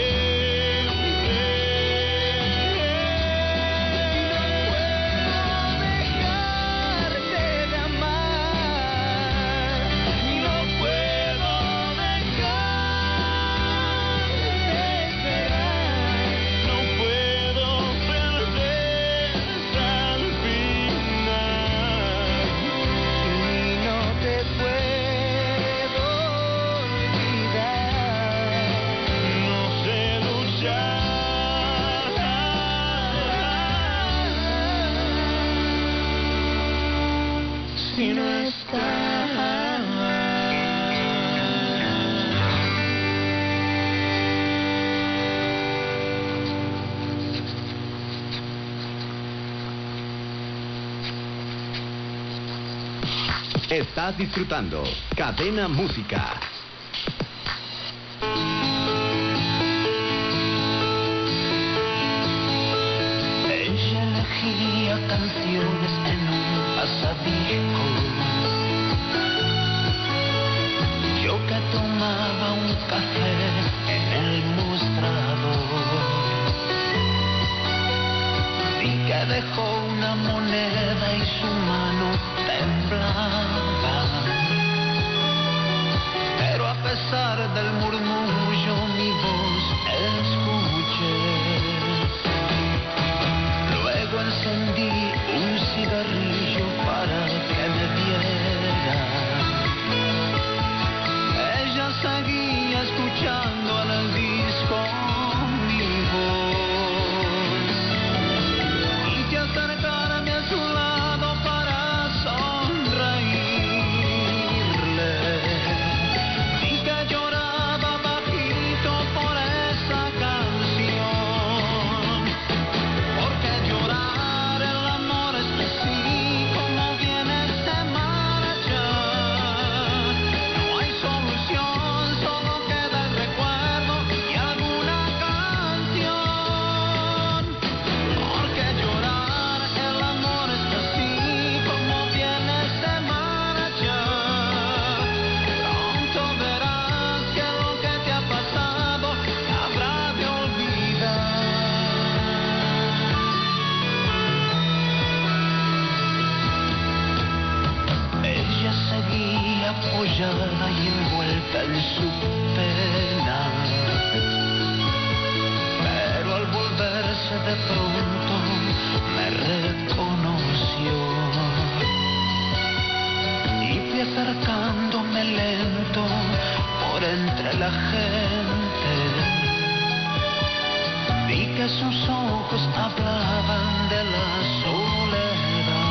Estás disfrutando Cadena Música. Ella elegía canciones en un pasadiscos. Yo que tomaba un café en el mostrador. Y que dejó una moneda y su mano temblaba. Pero a pesar del murmullo mi voz escuché. Luego encendí un cigarrillo para que me diera. Ella seguía escuchando en el disco mi voz. Quise acercarme a su lado para sonreírle. Y que lloraba bajito por esa canción. Porque llorar el amor es así como viene se marcha. No hay solución, solo queda el recuerdo y alguna canción. Porque llorar el amor es así como viene se marcha. Pronto verás que lo que te ha pasado te habrá de olvidar. Ella seguía apoyada y envuelta en su pena. Pero al volverse de pronto me reconoció. Y fui acercándome lento por entre la gente. Vi que sus ojos hablaban de la soledad.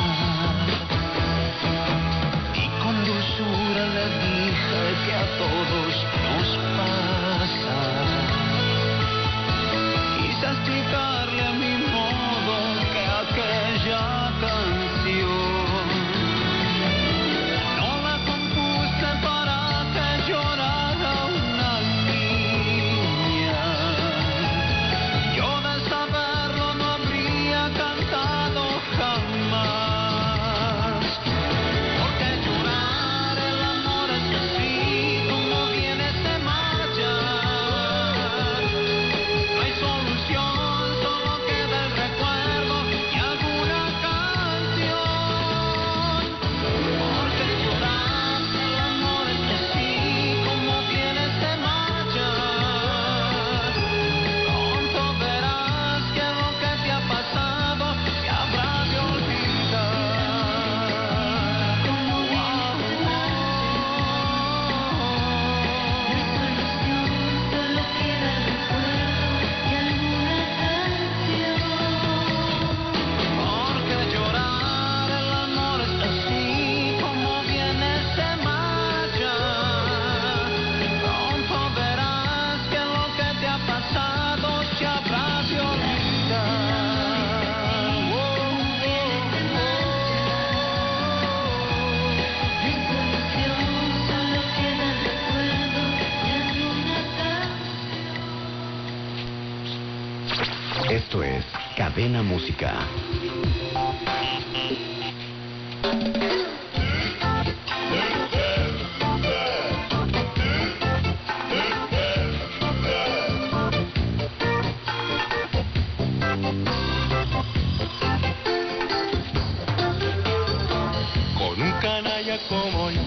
Y con dulzura le dije que a todos nos pasa. Quise explicarle a mi modo que aquella canción no la compuse para que llorara una niña. Yo de saberlo no habría cantado jamás. Porque llorar el amor es así como viene se marcha. No hay solución, solo queda el recuerdo y alguna canción. Porque llorar el amor es así como viene se marcha. Pronto verás que lo que te ha pasado te habrá de olvidar. Solo queda el recuerdo y alguna canción. Porque llorar el amor es así como viene se marcha. Pronto verás que lo que te ha pasado se habrá de olvidar. Oh, oh, Solo queda el recuerdo y alguna canción. Esto es Cadena Música. Con un canalla como yo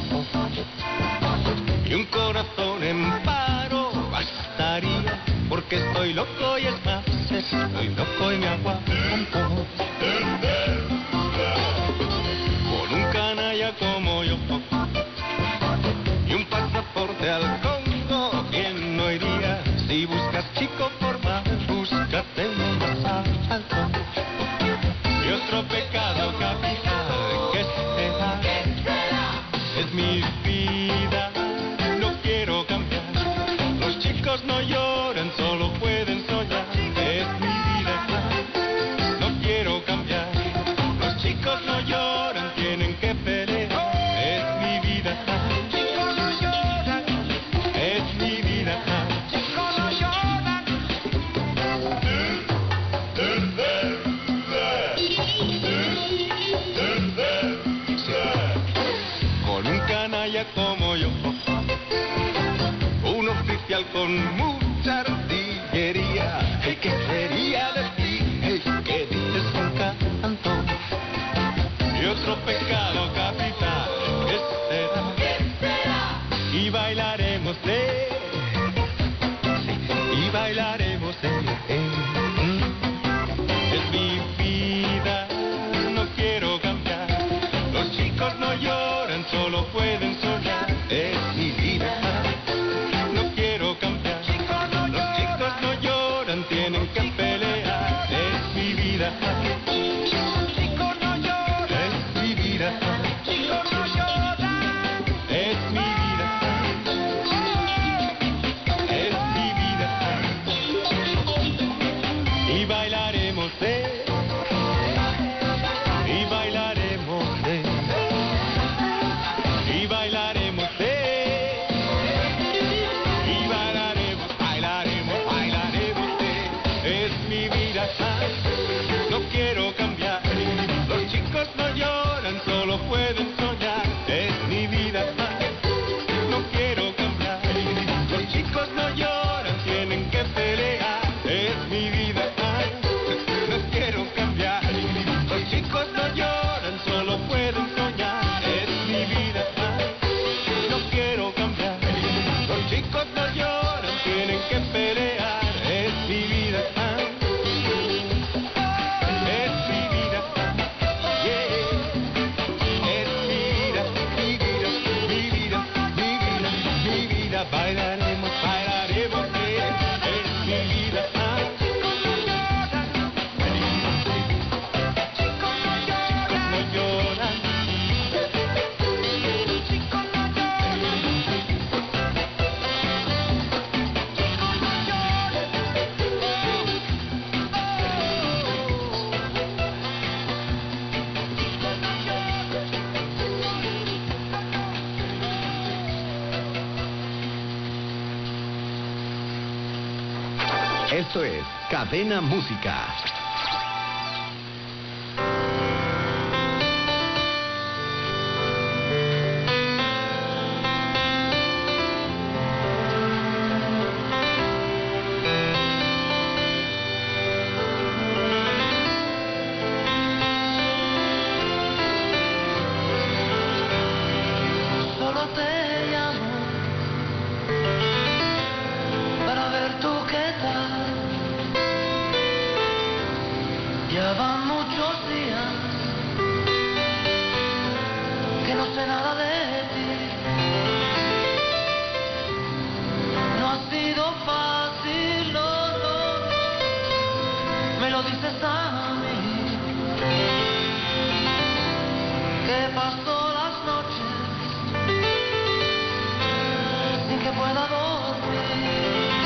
y un corazón en paro bastaría, porque estoy loco y es más, estoy loco y me aguanto. Con un canalla como yo y un pasaporte al Congo, ¿quién no iría? Si buscas chico formal, búscate uno más alto. Y otro pecado capital, ¿qué será? Es mi vida, no quiero cambiar. Los chicos no lloran, solo pueden soñar. Es mi vida, no quiero cambiar. Los chicos no lloran, tienen que pelear. canalla como yo, un oficial con mucha artillería. Hey, ¿qué sería de ti? Hey, ¿qué dices con canto? Y otro pecado capital, ¿qué será? ¿Qué será? Y bailaremos de, sí, y bailaremos de, eh, mm. Es mi vida, no quiero cambiar. Los chicos no lloran, solo pueden soñar. Es mi vida, no quiero cambiar. Los chicos no lloran, tienen que pelear. Es mi vida. Chicos no lloran, es mi vida. Chicos no lloran, es mi vida. Es mi vida. Y bailaremos de, y bailaremos de, y bailaremos de, y bailaremos, bailaremos, bailaremos de. Es mi vida, no quiero cambiar. Los chicos no lloran, solo pueden soñar. Es mi vida, no quiero cambiar. Los chicos no lloran, tienen que pelear. Es mi vida, no quiero cambiar. Los chicos no lloran, solo pueden soñar. Es mi vida, no quiero cambiar. Los chicos no lloran, tienen que pelear. Es mi vida, es mi vida, yeah. Es mi vida, mi vida, mi vida, mi vida, mi vida. Bailaremos, bailaremos, yeah. Es mi vida. Chicos no lloran. Chicos no Esto es Cadena Música. Solo te llamo para ver tú qué tal. Ya van muchos días que no sé nada de ti. No ha sido fácil, no, no, me lo dices a mí. Que paso las noches sin que pueda dormir.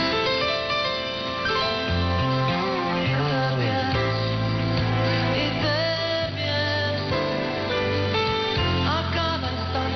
Te pienso y te pienso a cada instante.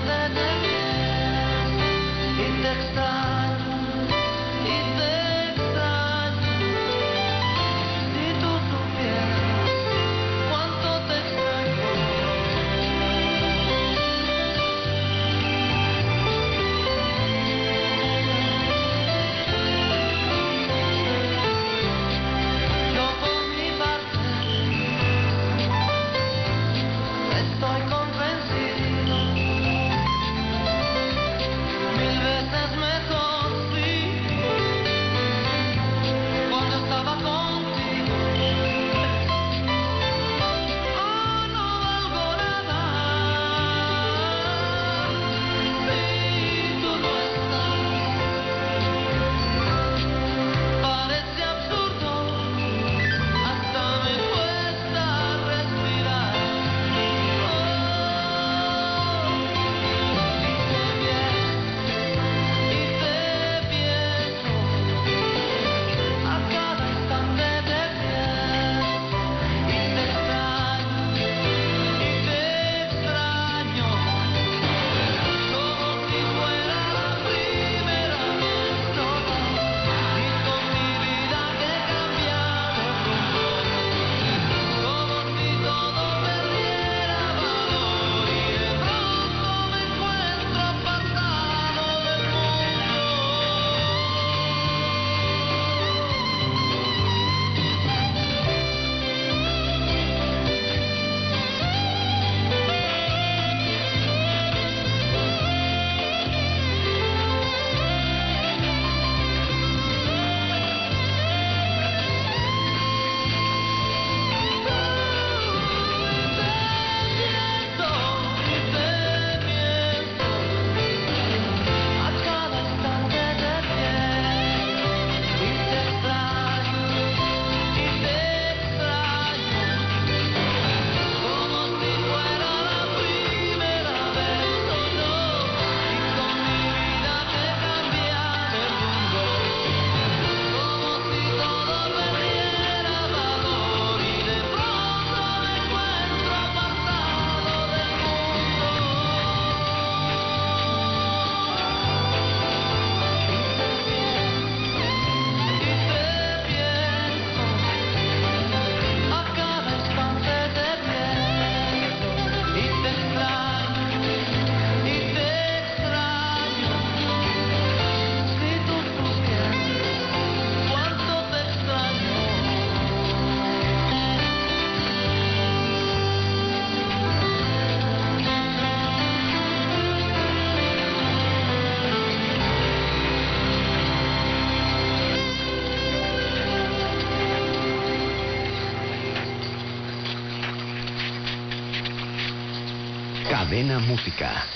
Cadena Música.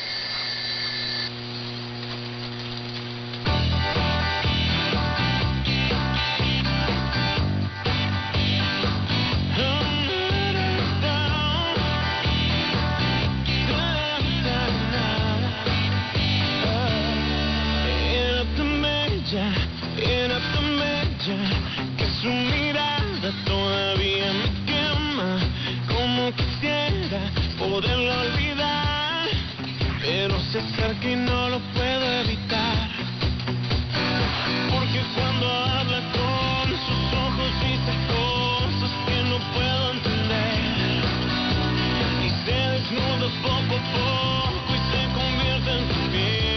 Que su mirada todavía me quema, como quisiera poderla olvidar, pero se acerca y no lo puedo evitar, porque cuando habla con sus ojos dice cosas que no puedo entender, y se desnuda poco a poco y se convierte en su piel.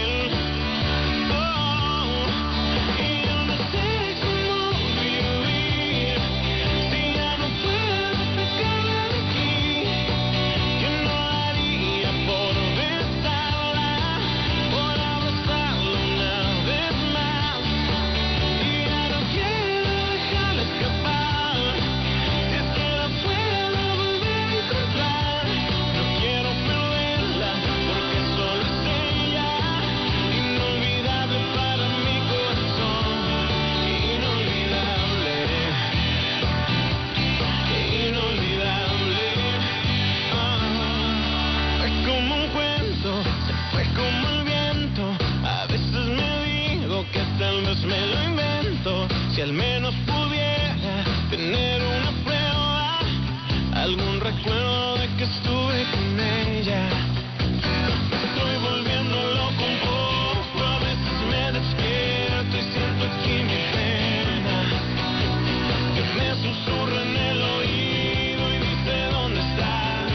Me lo invento, si al menos pudiera tener una prueba, algún recuerdo de que estuve con ella. Estoy volviendo loco un poco, a veces me despierto y siento aquí mi pena, que me susurra en el oído y dice ¿dónde estás,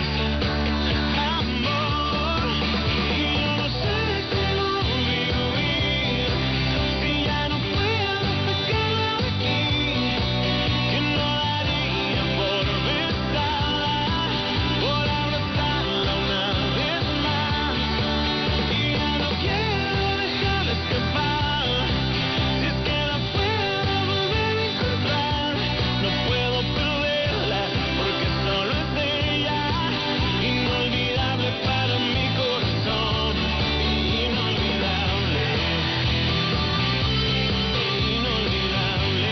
amor? Y yo no sé cómo vivir si ya no puedo sacarla de aquí, que no daría por besarla, por abrazarla una vez más, y ya no quiero dejarla escapar, si es que la puedo volver a encontrar, no puedo perderla porque solo es ella, inolvidable para mi corazón, inolvidable, inolvidable,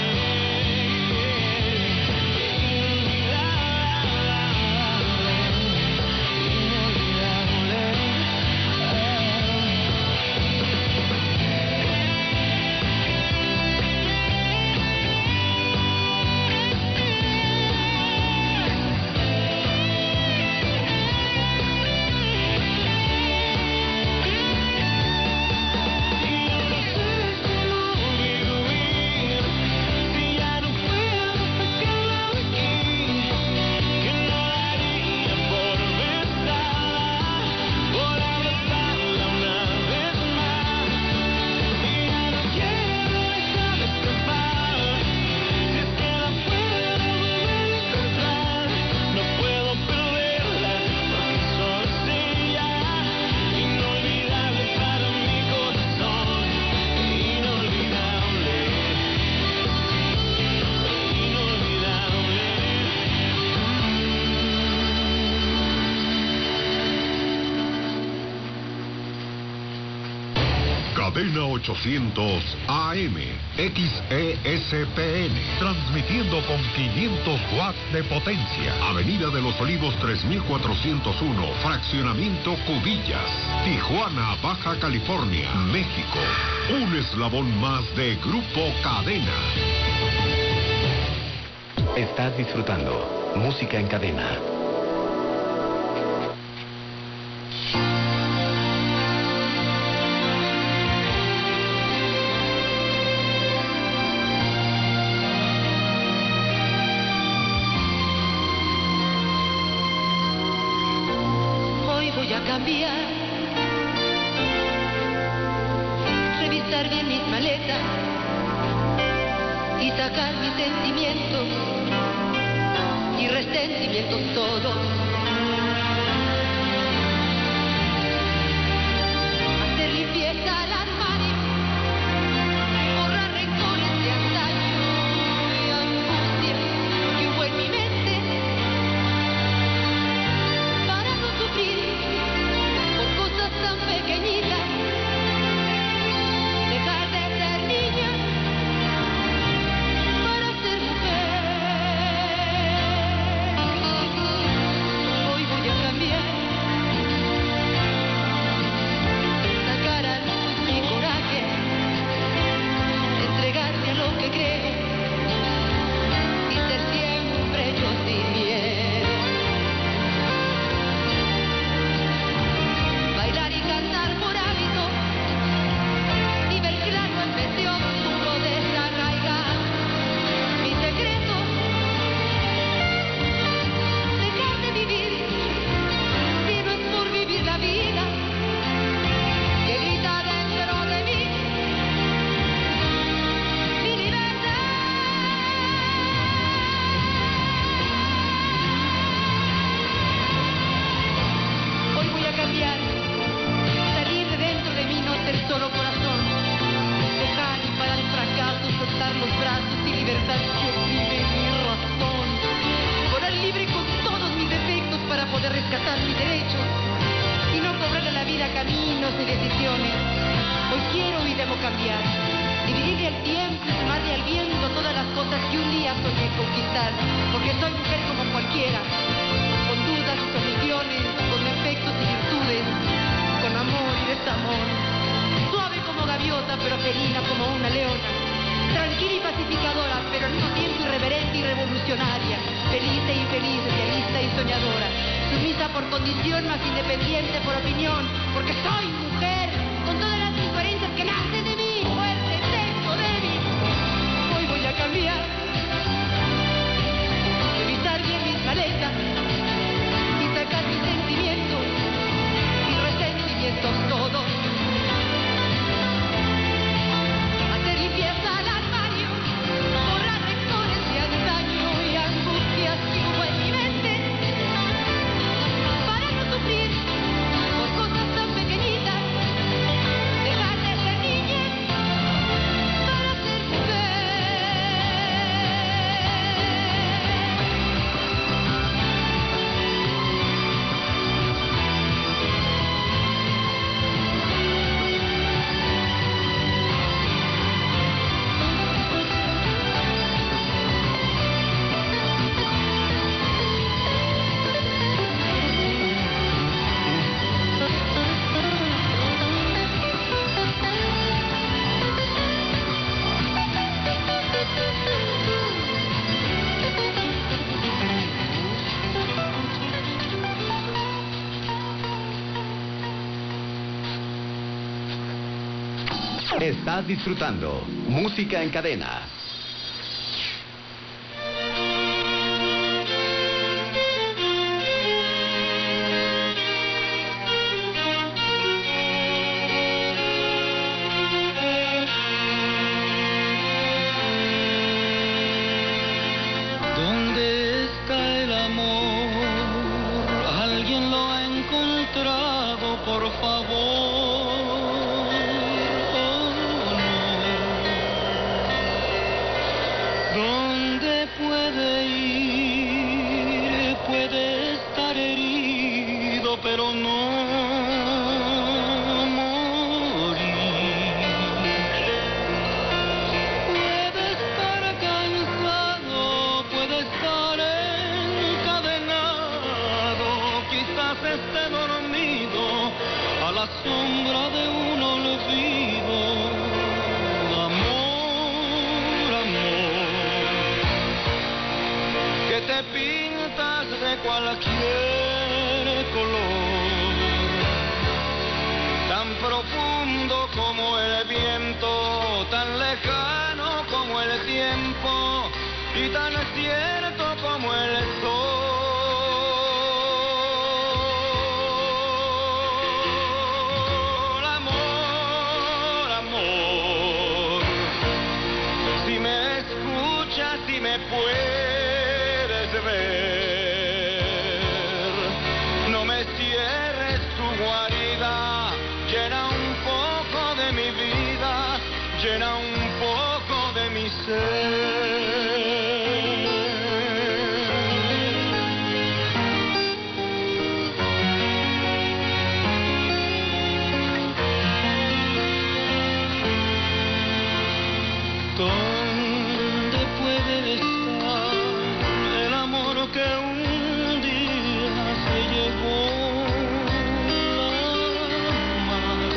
Cadena ochocientos A M, X E S P N, transmitiendo con quinientos watts de potencia. Avenida de los Olivos tres mil cuatrocientos uno, Fraccionamiento Cubillas, Tijuana, Baja California, México. Un eslabón más de Grupo Cadena. Estás disfrutando Música en Cadena. Hoy voy a cambiar, revisar bien mis maletas y sacar mis sentimientos y resentimientos todos. Hacer limpieza al armario, borrar rencores de antaño y angustia que hubo en mi mente para no sufrir ilusiones. Hoy quiero y debo cambiar. Dividirle al tiempo y sumarle al viento todas las cosas que un día soñé conquistar. Porque soy mujer como cualquiera, con dudas y soluciones, con defectos y virtudes, con amor y desamor. Suave como gaviota, pero felina como una leona. Tranquila y pacificadora, pero al mismo tiempo irreverente y revolucionaria. Feliz e infeliz, realista y soñadora. Sumisa por condición, más independiente por opinión. Porque soy mujer, con todas las diferencias que nacen de mí. Fuerte, tengo, débil. Hoy voy a cambiar. Revisar bien mis maletas y sacar mis sentimientos y resentimientos todos. Hacer limpieza al armario, borrar lectores de antaño y angustias que hubo en mi mente, para no sufrir por cosas tan pequeñitas, dejar de ser niñez para ser mujer. Estás disfrutando Música en Cadena. ¿Dónde está el amor? ¿Alguien lo ha encontrado, por favor? ¿Dónde puede ir? Puede estar herido, pero no morir. Puede estar cansado, puede estar encadenado, quizás esté dormido a la sombra de un olvido. Te pintas de cualquier color, tan profundo como el viento, tan lejano como el tiempo y tan cierto como el sol. Amor, amor, si me escuchas, si me puedes ver, no me cierres tu guarida, llena un poco de mi vida, llena un poco de mi ser. ¿Dónde puede estar el amor que un día se llevó la mar?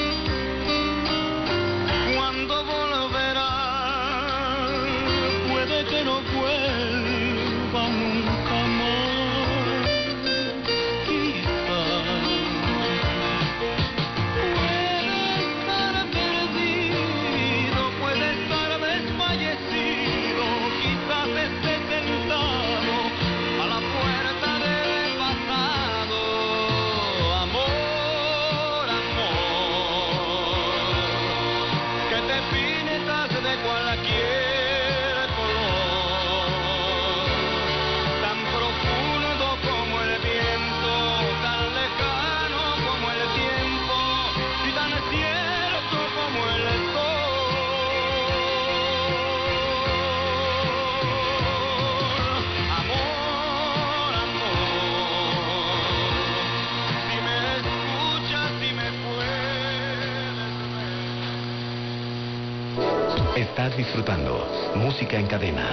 ¿Cuándo volverá? Puede que no vuelva nunca más. Quizás puede estar perdido, puede estar desfallecido, quizás esté tentado a la Estás disfrutando Música en Cadena.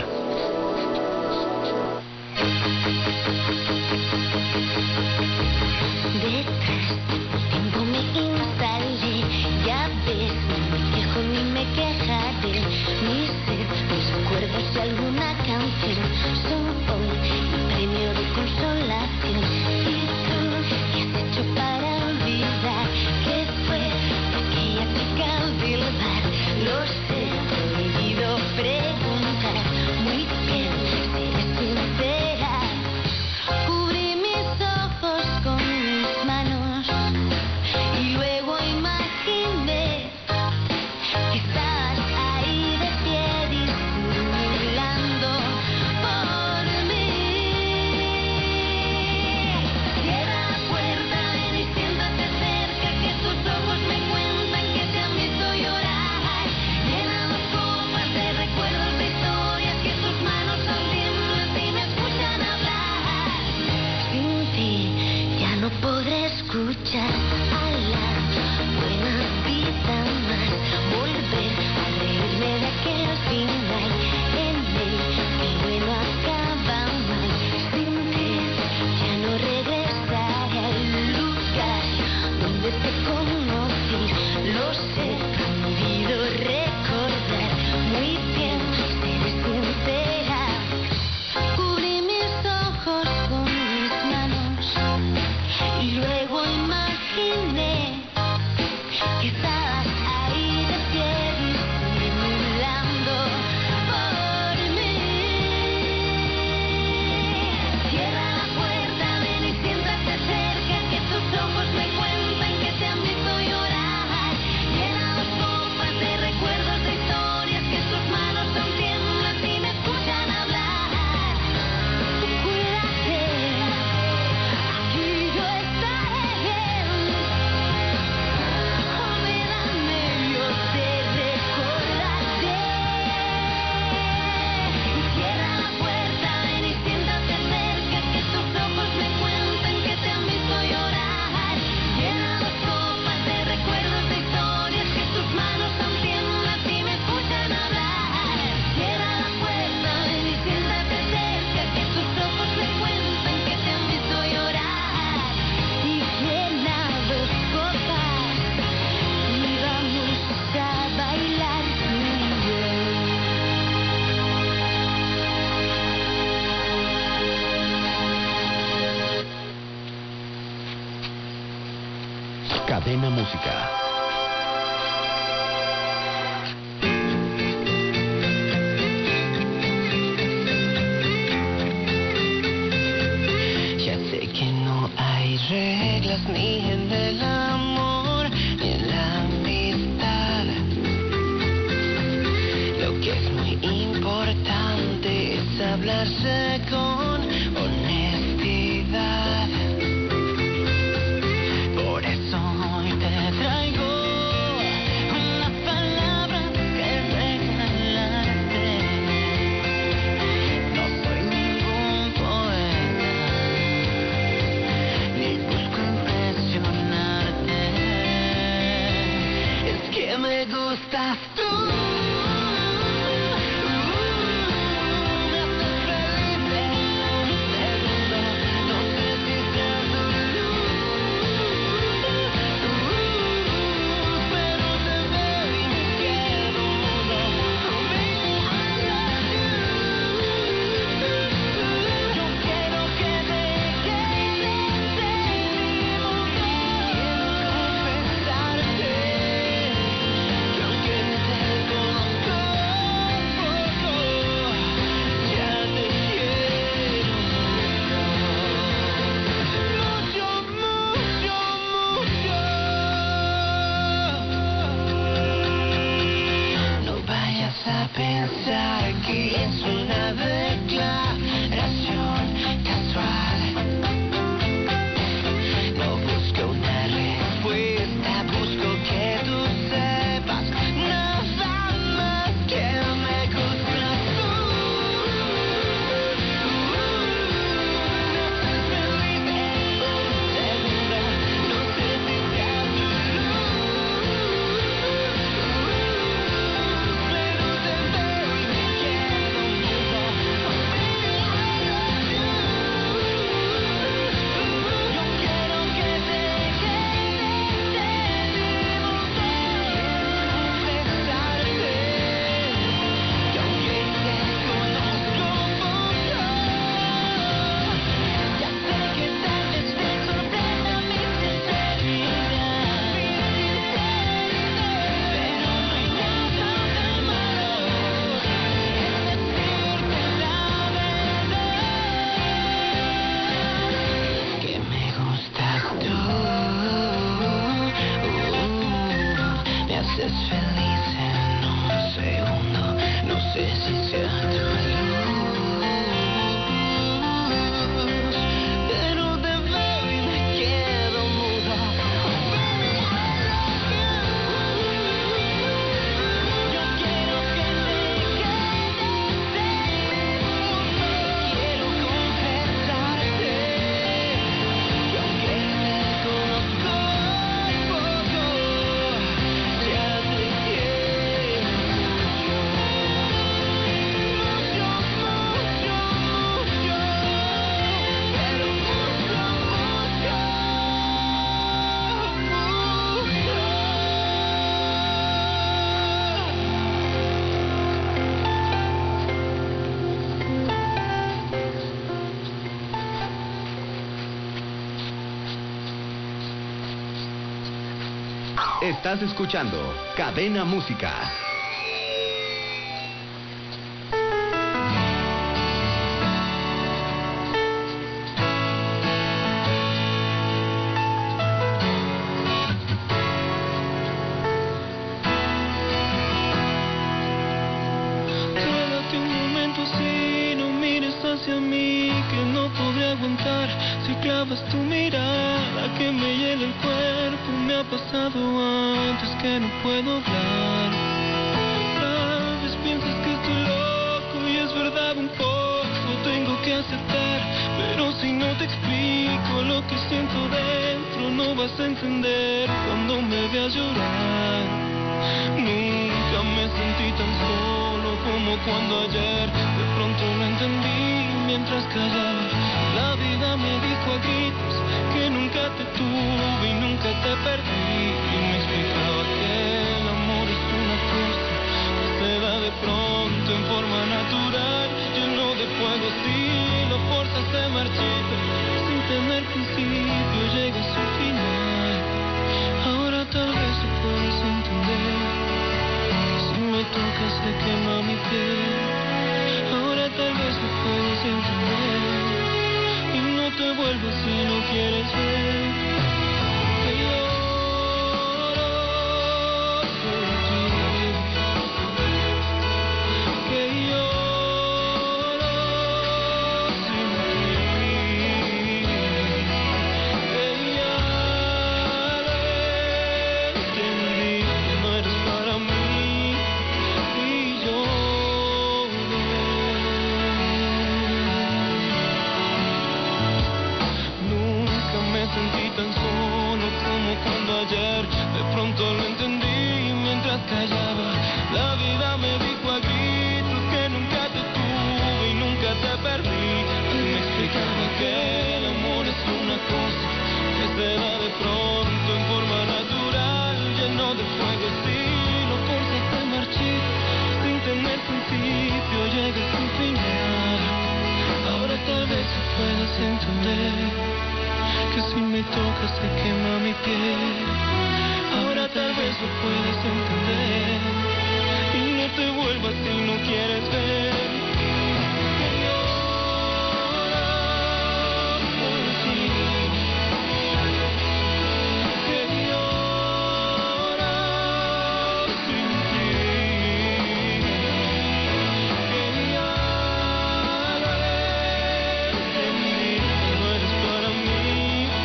Detrás, tiempo me instalé, ya ves, no me quejo ni me quejaré. Mi ser, mis recuerdos y alguna canción son hoy mi premio de consolación. ¿Y tú qué has hecho para olvidar qué fue aquella chica del bar? Lo sé, he olvidado preguntar muy bien, seré sincera. Cubrí mis ojos con mis manos y luego imaginé que estabas ahí de pie disimulando por mí. Cierra la puerta, ven y siéntate cerca, que tus ojos me cuentan que te han visto llorar. Llena dos copas de recuerdos, de historias, que tus manos son tiemblan y me escuchan hablar. Sin ti ya no podré escuchar a la buena vida más, volver a reírme de aquel final en el que bueno acaba mal. Sin ti ya no regresaré al lugar donde te conocí. Lo sé, prohibido recordar muy bien, seré sincera. Cubrí mis ojos con mis manos y luego imaginé que estabas ahí de pie disimulando por mí. Cierra la puerta, ven y siéntate cerca, que tus ojos me cuentan que te han visto llorar. Llena dos copas de recuerdos, de historias, que tus manos son tiemblan y me escuchan hablar. Tú cuídate, aquí yo estaré. Olvídame, yo te recordaré. Cierra la puerta, ven y siéntate cerca, que tus ojos me cuentan que te han visto llorar. Llena dos copas de recuerdos, de historias, que tus manos son tiemblan y me escuchan hablar. Cierra la puerta, ven y siéntate cerca, que tus ojos me cuentan que te han visto llorar. Y llena dos copas y vamos a bailar tú y yo. Cadena Música. Ya sé que no hay reglas ni en el amor ni en la amistad. Lo que es muy importante es hablarse con honestidad. Por eso hoy te traigo una palabra que regalarte. No soy ningún poeta, ni busco impresionarte. Es que me gustas tú. Me haces feliz en un segundo. No sé si sea tu luz, pero te veo y me quedo mudo. Baby, I love you. Yo quiero que te quedes en mi mundo. Quiero confesarte que aunque te conozco poco, ya te quiero mucho, mucho, mucho. No vayas a pensar que es una declaración casual. No busco una respuesta, busco que tú sepas nada más que me gustas tú. Me haces feliz en un segundo. No sé si sea tu luz, pero Estás escuchando Cadena Música. Quédate un momento así, no mires hacia mí, que no podré aguantar si clavas tu mirada que me hiela el cuerpo. Me ha pasado antes que no puedo hablar. Tal vez piensas que estoy loco y es verdad un poco, tengo que aceptar, pero si no te explico lo que siento dentro, no vas a entender cuando me veas llorar. Nunca me sentí tan solo como cuando ayer de pronto lo entendí mientras callaba. La vida me dijo a gritos que nunca te tuve y nunca te perdí, y me explicaba que el amor es una cosa que se da de pronto en forma natural, lleno de fuego. Si lo forzas se marchita sin tener principio, llega a su final. Ahora tal vez lo puedes entender, si me tocas se quema mi piel. Ahora tal vez lo puedes entender y no te vuelvas si no quieres ver que lloro por ti, que lloro sin ti, que ya lo entendí, que no eres para mí y lloro. Sentí tan solo como cuando ayer de pronto lo entendí mientras callaba. La vida me dijo a gritos que nunca te tuve y nunca te perdí, y me explicaba que el amor es una cosa que se da de pronto en forma natural, lleno de fuego. Si lo forzas se marchita sin tener principio, llega a su final. Ahora tal vez se puedas entender que si me tocas se quema mi piel. Ahora tal vez lo puedas entender y no te vuelvas si no quieres ver que lloro por ti, que lloro sin ti, que ya lo entendí, que no eres para mí.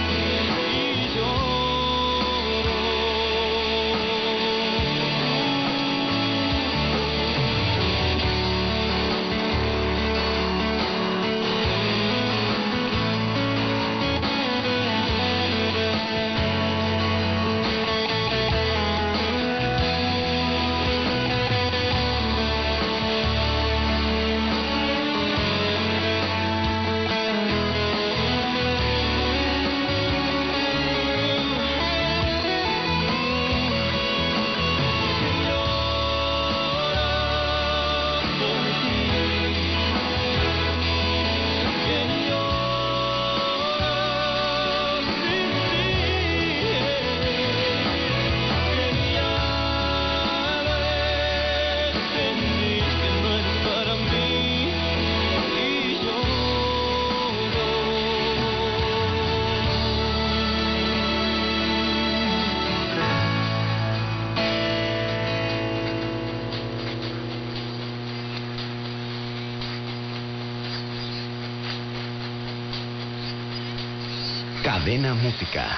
Cadena Música.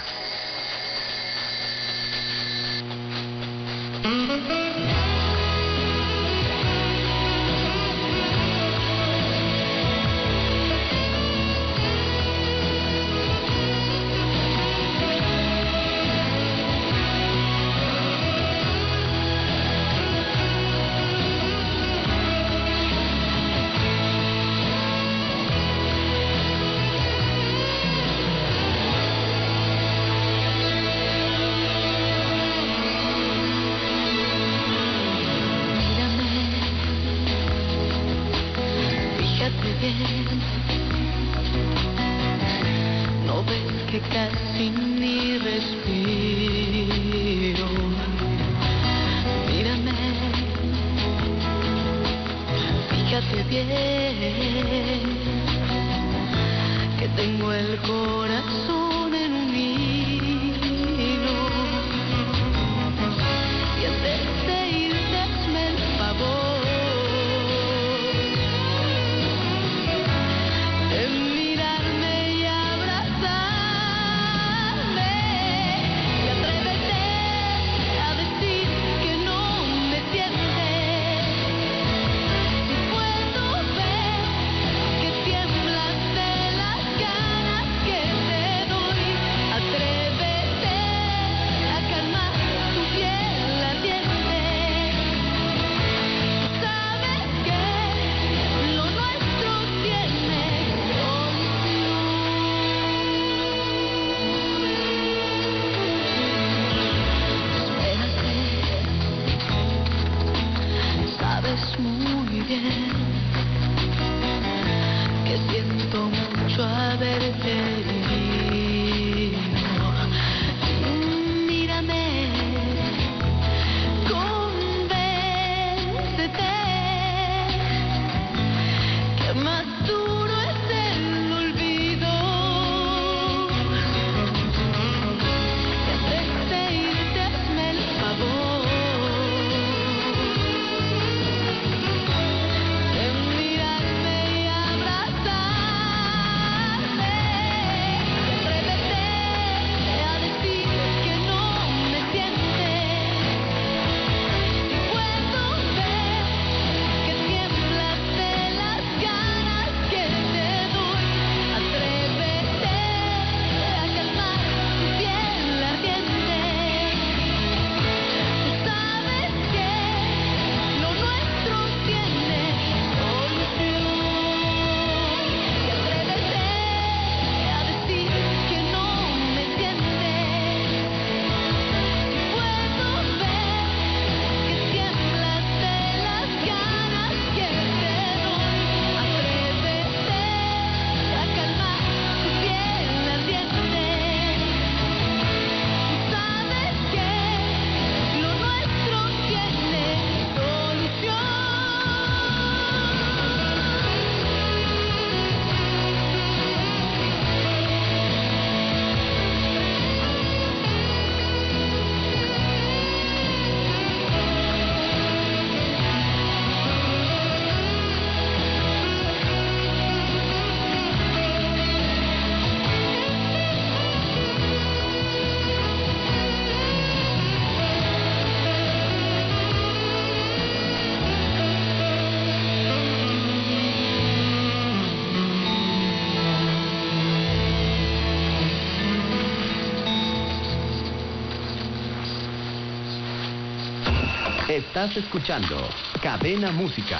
No ves que casi ni respiro. fíjate bien que tengo el corazón en un hilo y antes de irte hazme el favor de mirarme y abrazarme y atrévete a decir que no me sientes. Si puedo ver que tiemblas de las ganas que te doy, atrévete a calmar tu piel ardiente. Tú sabes que lo nuestro tiene solución. Sabes muy bien que siento mucho haberte vivido. Mírame, convéncete que más duro es el olvido. Y antes de irte hazme el favor de mirarme y abrazarme y atrévete a decir que no me sientes. Si puedo ver que tiemblas de las ganas que te doy, atrévete a calmar tu piel ardiente. Tú sabes que lo nuestro tiene solución. Y atrévete a decir que no me sientes. Si puedo ver que tiemblas de las ganas que te doy, atrévete a calmar tu piel ardiente. Tú sabes que lo nuestro tiene solución. Estás escuchando Cadena Música.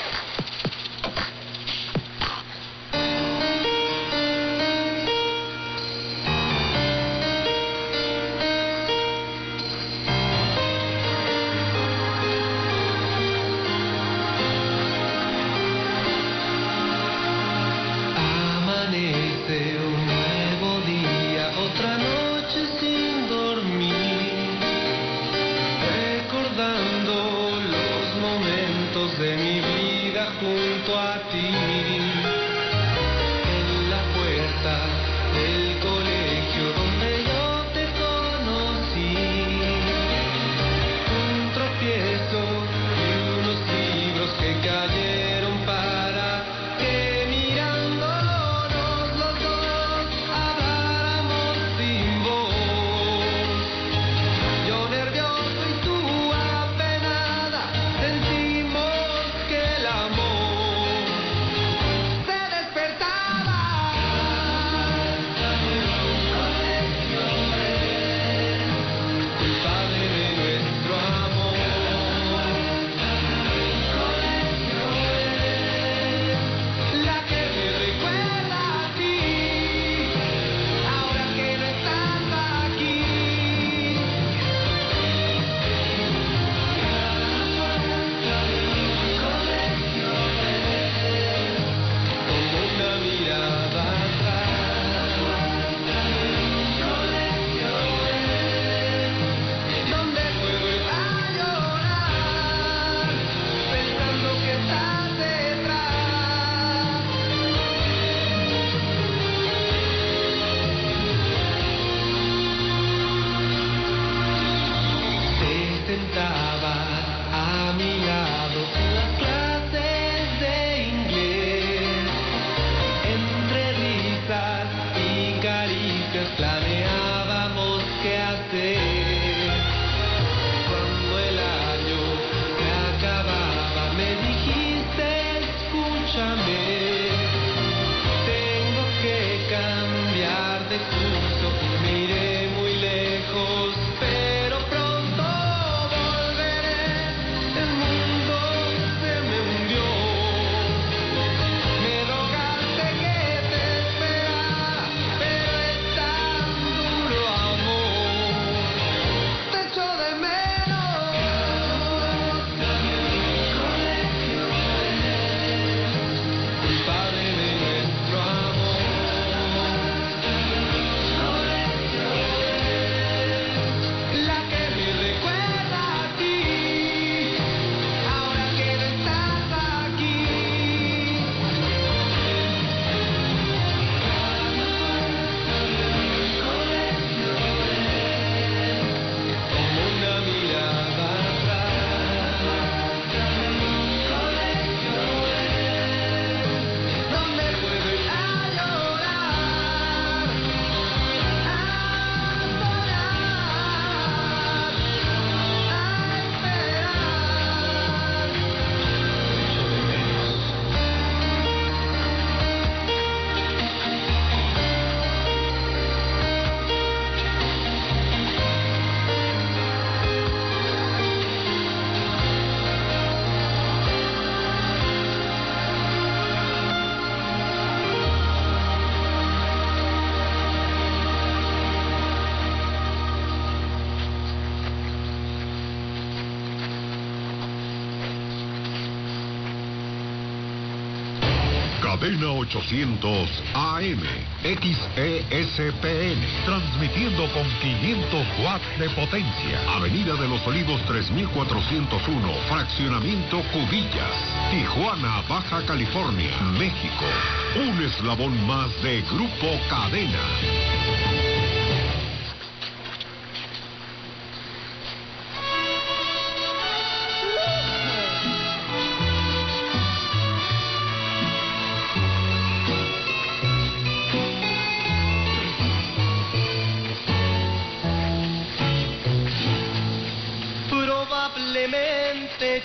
Amanece un nuevo día, otra noche sin dormir, recordando los momentos de mi vida junto a ti. En la puerta del colegio donde yo te conocí, un tropiezo y unos libros que cayeron para que mirándonos los dos habláramos sin voz. Yo nervioso y tú apenada, sentimos que el amor Cadena ochocientos A M, X E S P N, transmitiendo con quinientos watts de potencia. Avenida de los Olivos tres mil cuatrocientos uno, Fraccionamiento Cubillas, Tijuana, Baja California, México. Un eslabón más de Grupo Cadena. Probablemente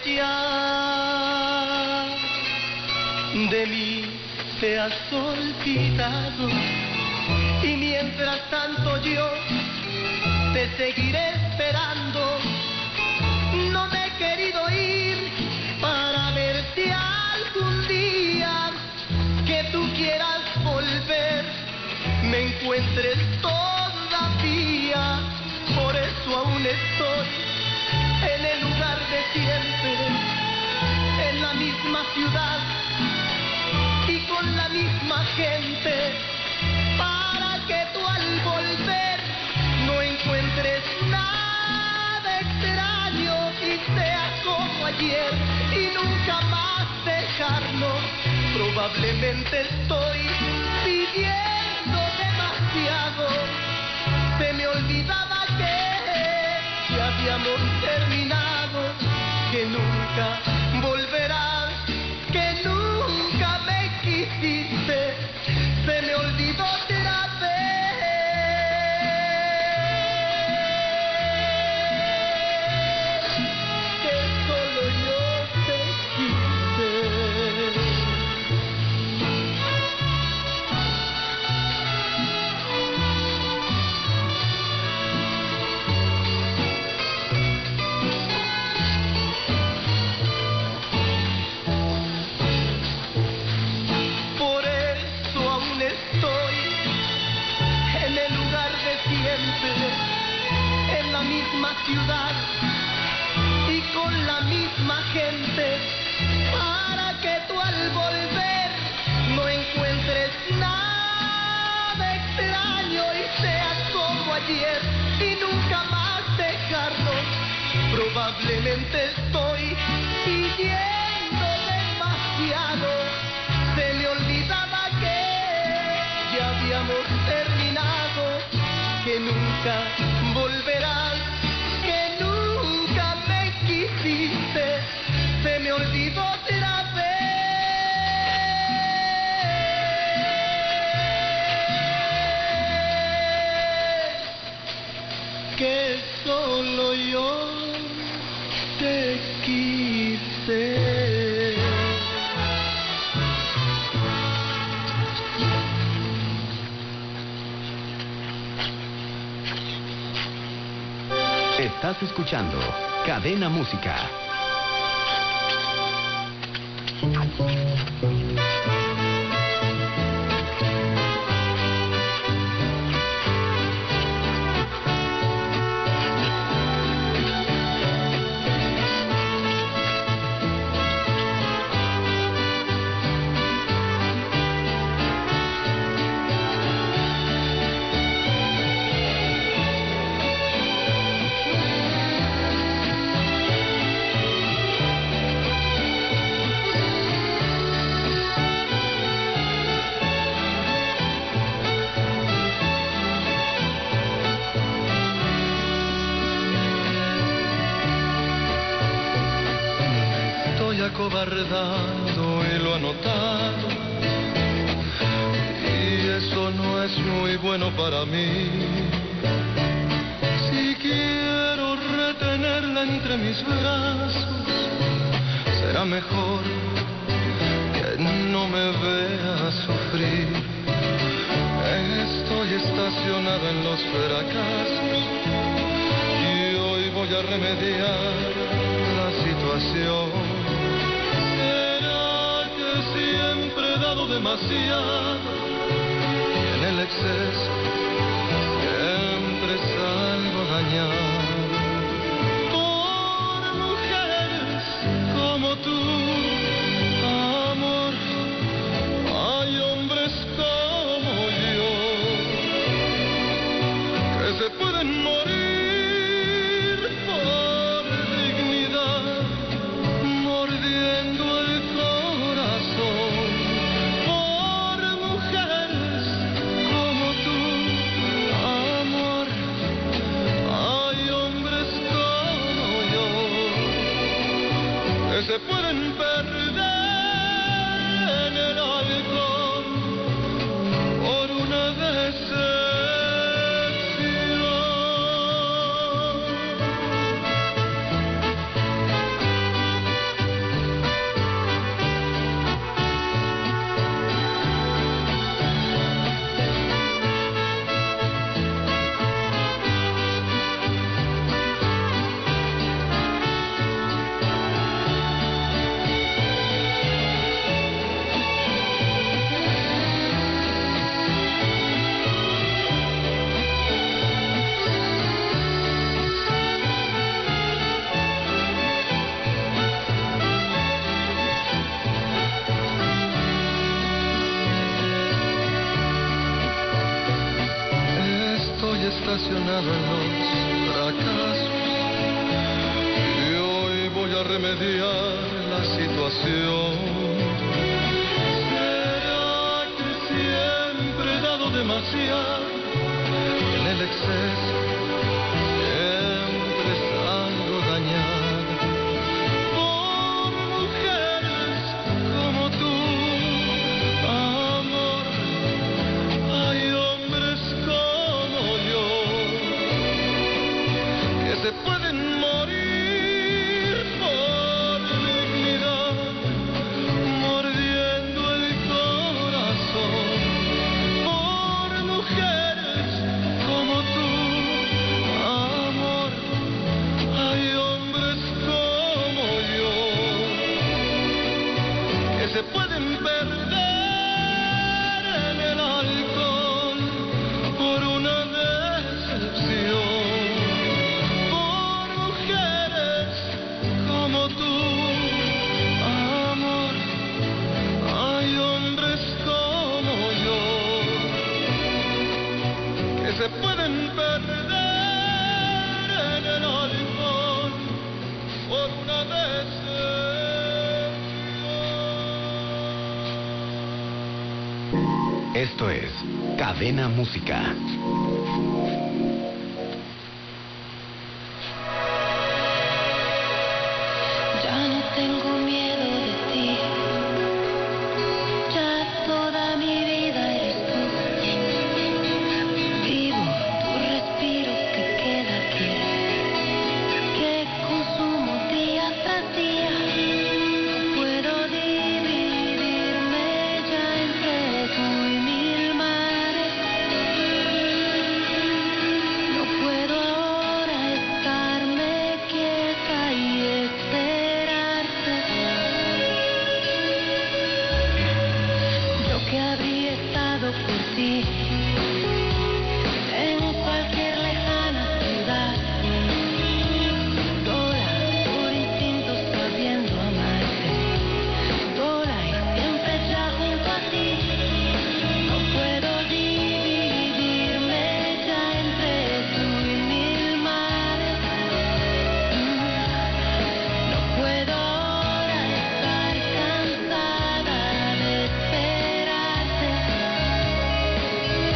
ya de mí te has olvidado, y mientras tanto yo te seguiré esperando. No me he querido ir para verte algún día, que tú quieras volver, me encuentres todavía. Por eso aún estoy en el lugar de siempre, en la misma ciudad y con la misma gente, para que tú al volver no encuentres nada extraño y sea como ayer y nunca más dejarnos. Probablemente estoy pidiendo demasiado, se me olvidaba que ya habíamos terminado, que nunca volverás, que nunca me quisiste, se me olvidó otra vez, que solo yo te quise. En la misma ciudad y con la misma gente, para que tú al volver no encuentres nada extraño y seas como ayer y nunca más dejarnos. Probablemente estoy pidiendo demasiado, se me olvidaba que ya habíamos terminado, que nunca volverás, que nunca me quisiste, se me olvidó otra vez, que solo yo te quise. Estás escuchando Cadena Música. Acobardando y lo anotado, y eso no es muy bueno para mí. Si quiero retenerla entre mis brazos, será mejor que no me vea sufrir. Estoy estacionada en los fracasos y hoy voy a remediar la situación. Siempre he dado demasiado y en el exceso siempre salgo dañado. Por mujeres como tú, amor, se pueden perder en el alcohol por una decepción. Estacionado en los fracasos y hoy voy a remediar la situación. ¿Será que siempre he dado demasiado en el exceso? Siempre salgo dañado por mujeres como tú, amor. Hay hombres como yo que se pueden morir por dignidad, mordiendo el corazón, por mujeres como tú, amor. Hay hombres como yo que se pueden perder en el alcohol por una decepción. Como tú, amor, hay hombres como yo que se pueden perder en el alcohol por una decepción. Esto es Cadena Música. Tengo miedo de ti, ya toda mi vida eres tú. Vivo tu respiro que queda aquí, que consumo día tras día. No puedo dividirme ya entre tú y mil mares. No puedo ahora estarme quieta y esperar. Que habría estado por ti en cualquier lejana ciudad, sola por instinto sabiendo amarte, sola y siempre ya junto a ti. No puedo dividirme ya entre tú y mil mares. No puedo ahora estar cansada de esperar.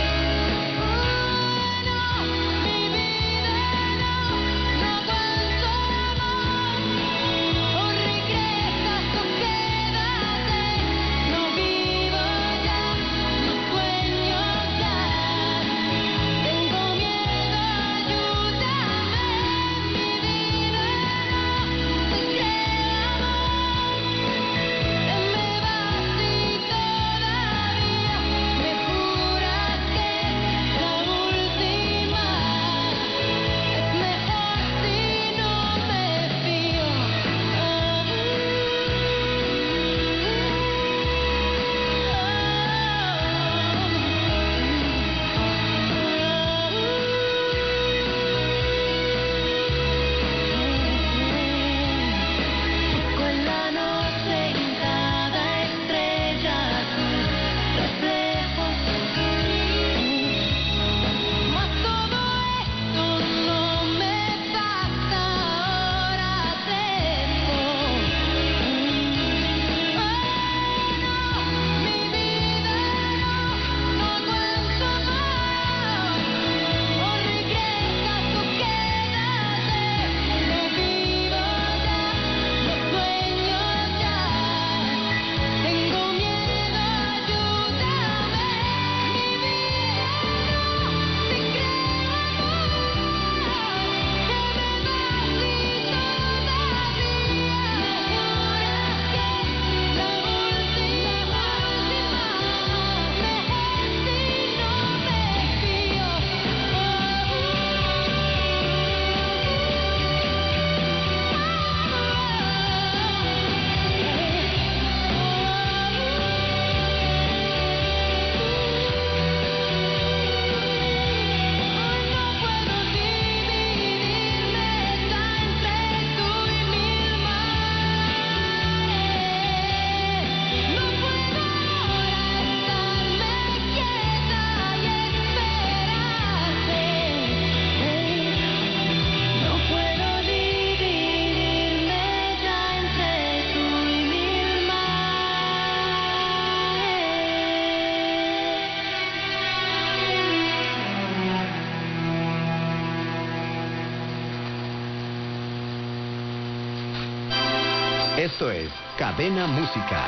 Esto es Cadena Música.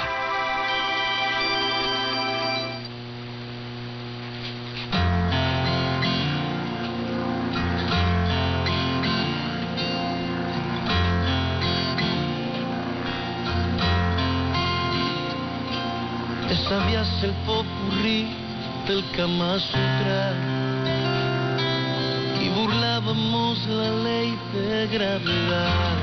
Te sabías el popurrí del Kama Sutra y burlábamos la ley de gravedad.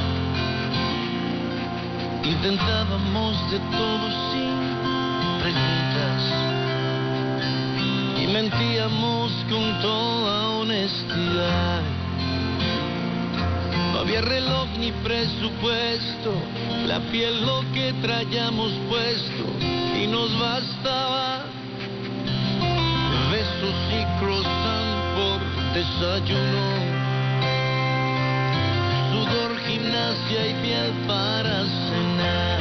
Intentábamos de todo sin preguntas y mentíamos con toda honestidad. No había reloj ni presupuesto, la piel lo que traíamos puesto y nos bastaba. Besos y croissant por desayuno, sudor, gimnasia y miel para cenar.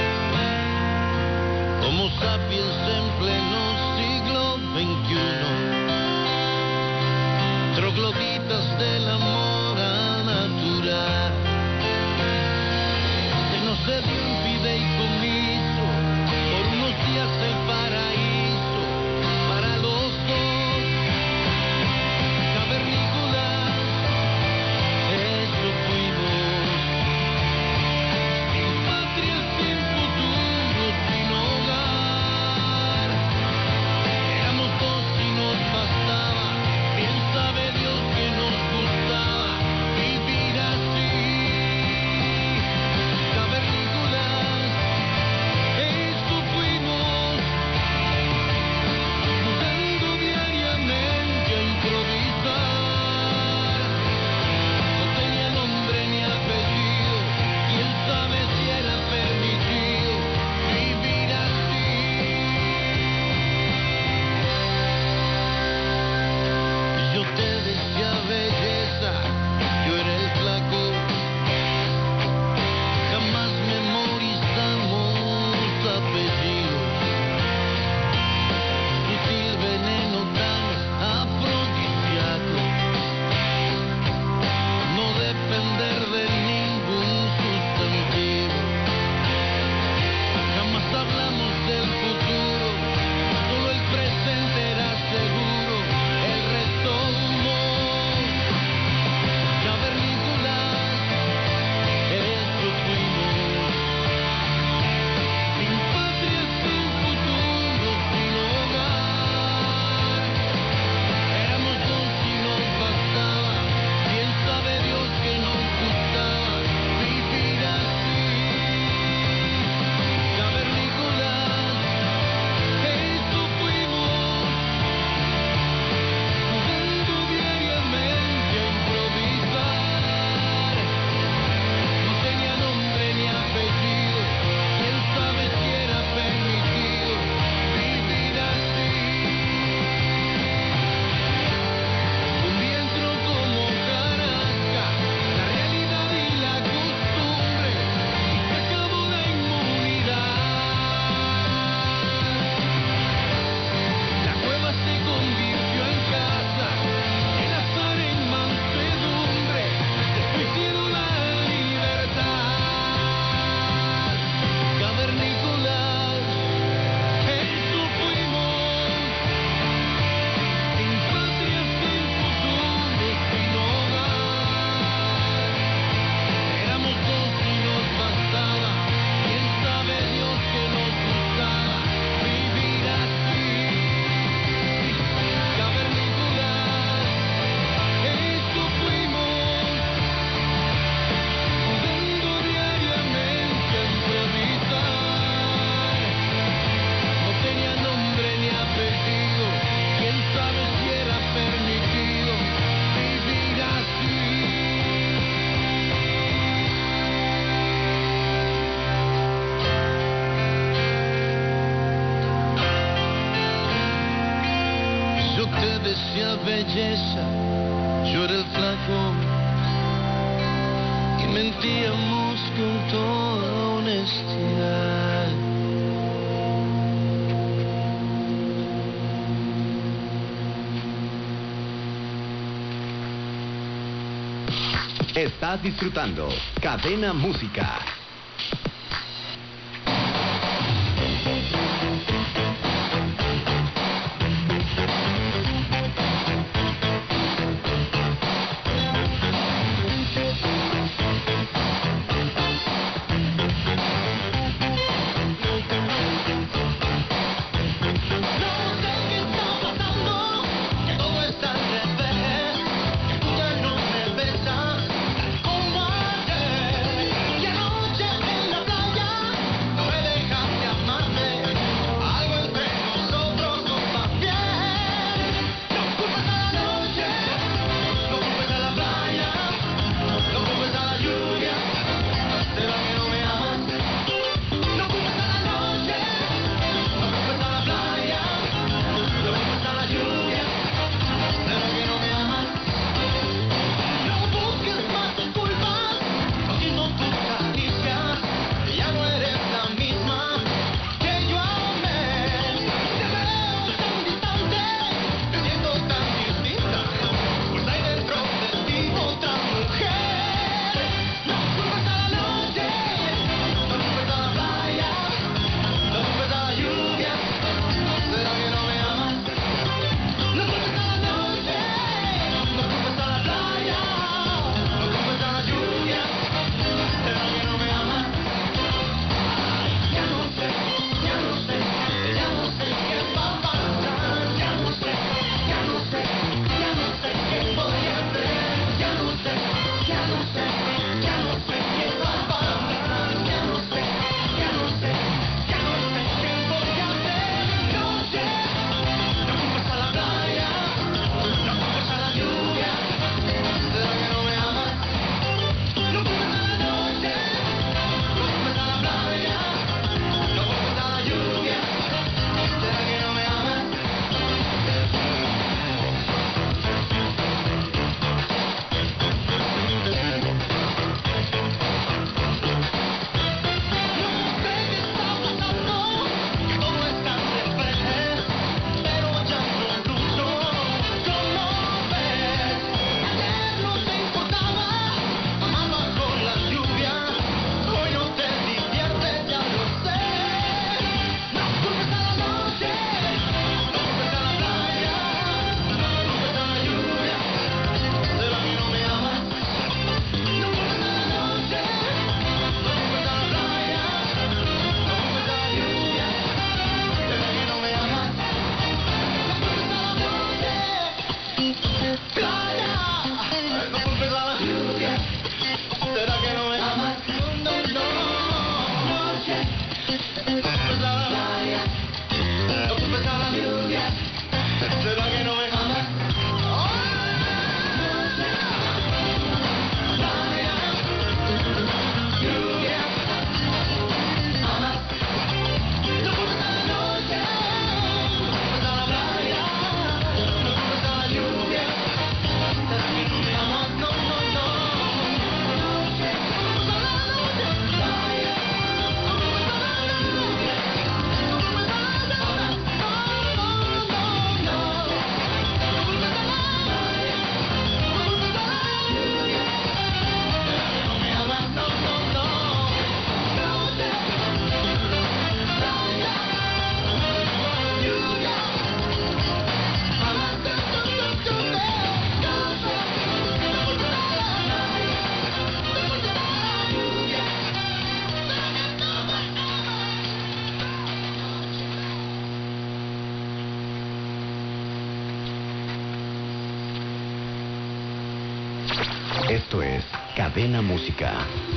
Como sapiens en pleno siglo veintiuno, trogloditas del amor a natural. Se nos dio un fideicomiso, por unos días el paraíso para los dos, cavernícolas, eso fuimos. Sin patria, sin futuro, sin hogar. Éramos dos y nos bastaba, bien sabe Dios que nos gustaba vivir así. Cavernícolas, eso fuimos. Jugando diariamente a improvisar. No tenía nombre ni apellido, quién sabe si era permitido vivir así. Yo te decía belleza, yo era el flaco. Jamás memorizamos apellidos. Sutil veneno tan afrodisíaco. No depender de ningún sustantivo. Jamás hablamos del futuro, solo el presente era seguro, el resto humor. Cavernícolas, eso fuimos. Sin patria, sin futuro, sin hogar. Éramos dos y nos bastaba, bien sabe Dios que nos gustaba vivir así. Cavernícolas, eso fuimos. Jugando diariamente a improvisar. No tenía nombre ni apellido, quién sabe si era permitido vivir así. Un día entró como carasca la realidad y la costumbre y se acabó la inmunidad. La cueva se convirtió en casa, el azar en mansedumbre, después la libertad. Cavernícolas, eso fuimos. Sin patria, sin futuro, sin hogar. Éramos dos y nos bastaba, quién sabe Dios que nos gustaba vivir así. Cavernícolas, eso fuimos. Jugando diariamente a improvisar. No tenía nombre ni apellido, quién sabe si era permitido vivir así. Yo te decía belleza, yo era el flaco y mentíamos con toda honestidad. Estás disfrutando Cadena Música. Esto es Cadena Música.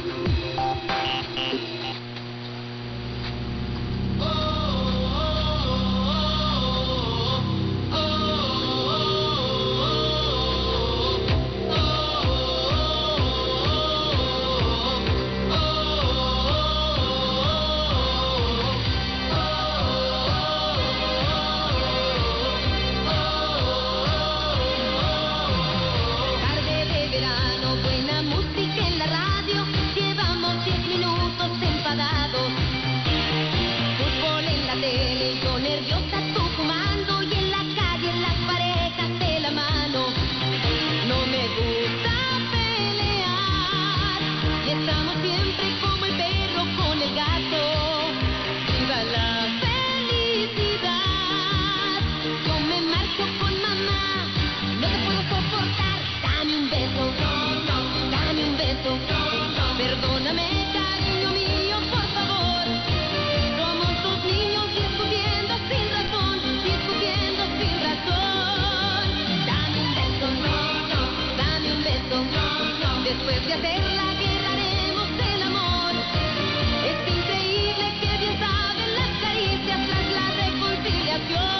Tarde de verano, buena música en la radio. Llevamos diez minutos enfadados. Fútbol en la tele, yo nerviosa, tú fumando. Y en la calle las parejas de la mano. No me gusta pelear. Y estamos siempre como el perro con el gato. Viva la felicidad. Yo me marcho con mamá. No te puedo soportar. Dame un beso, dame un beso. Perdóname, cariño mío, por favor. Somos dos niños discutiendo sin razón, discutiendo sin razón. Dame un beso, dame un beso. Después de hacer la guerra haremos el amor. Es increíble que bien saben las caricias tras la reconciliación.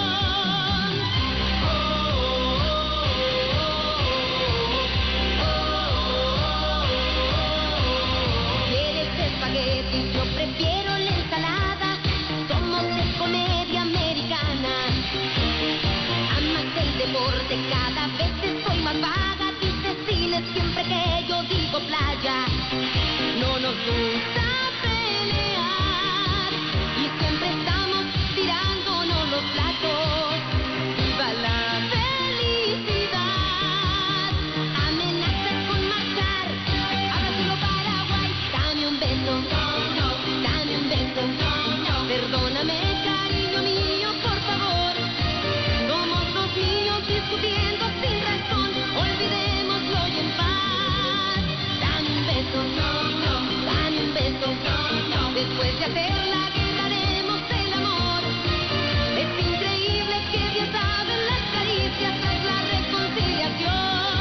¿Quieres espaguetis? Yo prefiero la ensalada. Somos de comedia americana. Amas el deporte, cada vez estoy más vaga. Dices cine siempre que yo digo playa. No nos gusta pelear y siempre estamos tirándonos los platos. Viva la felicidad. Amenazas con marchar. Hágaselo Paraguay. Dame un beso. Dame un beso. Perdóname, cariño mío, por favor. Somos dos niños discutiendo sin razón. Olvidémoslo y en paz. Dame un beso. Dame un beso. Después de hacer la guerra haremos el amor. Es increíble que bien saben las caricias tras la reconciliación.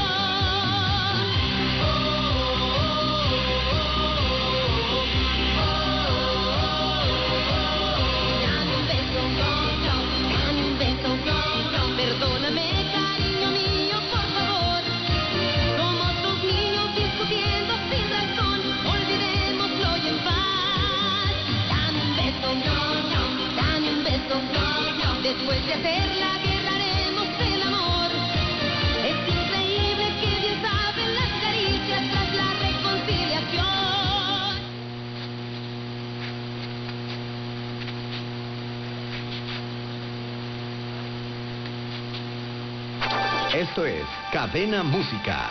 Dame un beso, dame un beso. Perdóname, cariño mío, por favor. Somos dos niños discutiendo sin razón. Olvidémoslo y en paz. Dame un beso, dame un beso. Después de hacer la guerra haremos el amor. Es increíble que bien saben las caricias tras la reconciliación. Esto es Cadena Música.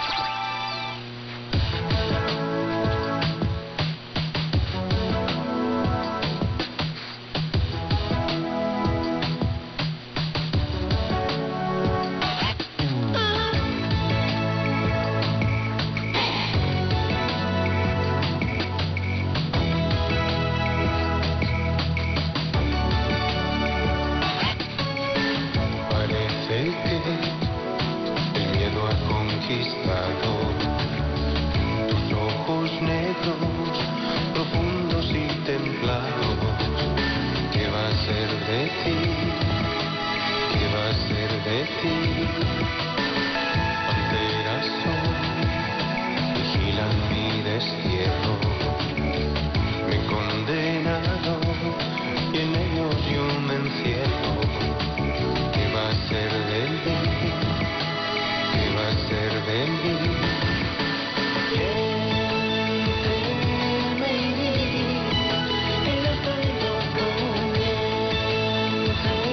Parece que el miedo ha conquistado tus ojos negros, profundos y templados. ¿Qué va a ser de ti? ¿Qué va a ser de ti? Panteras son, vigilan mi destierro. Me he condenado y en ellos yo me encierro. ¿Qué va a ser de mí? ¿Qué va a ser de mí? El otoño comienza.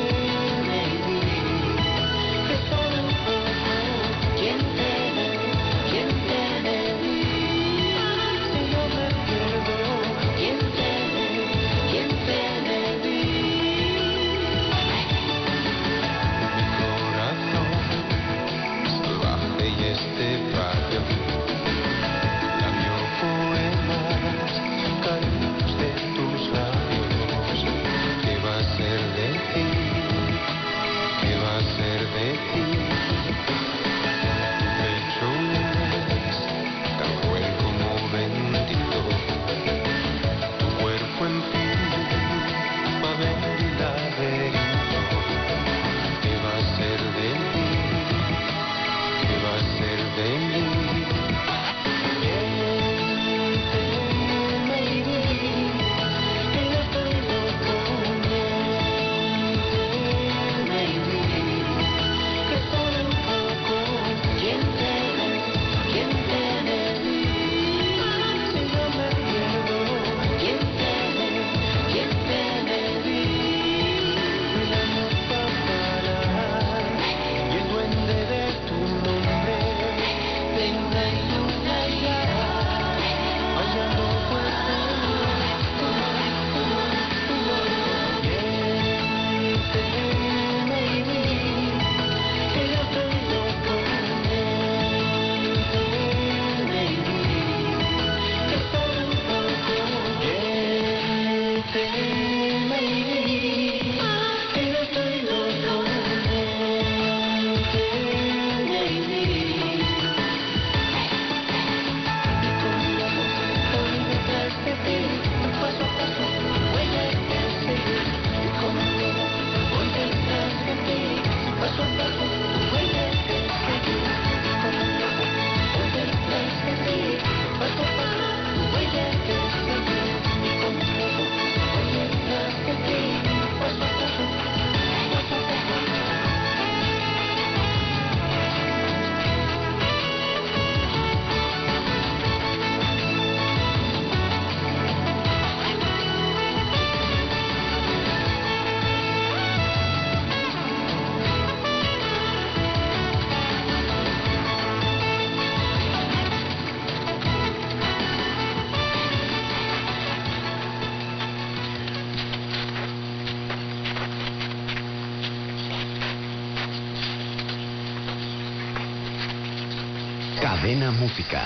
Cadena Música.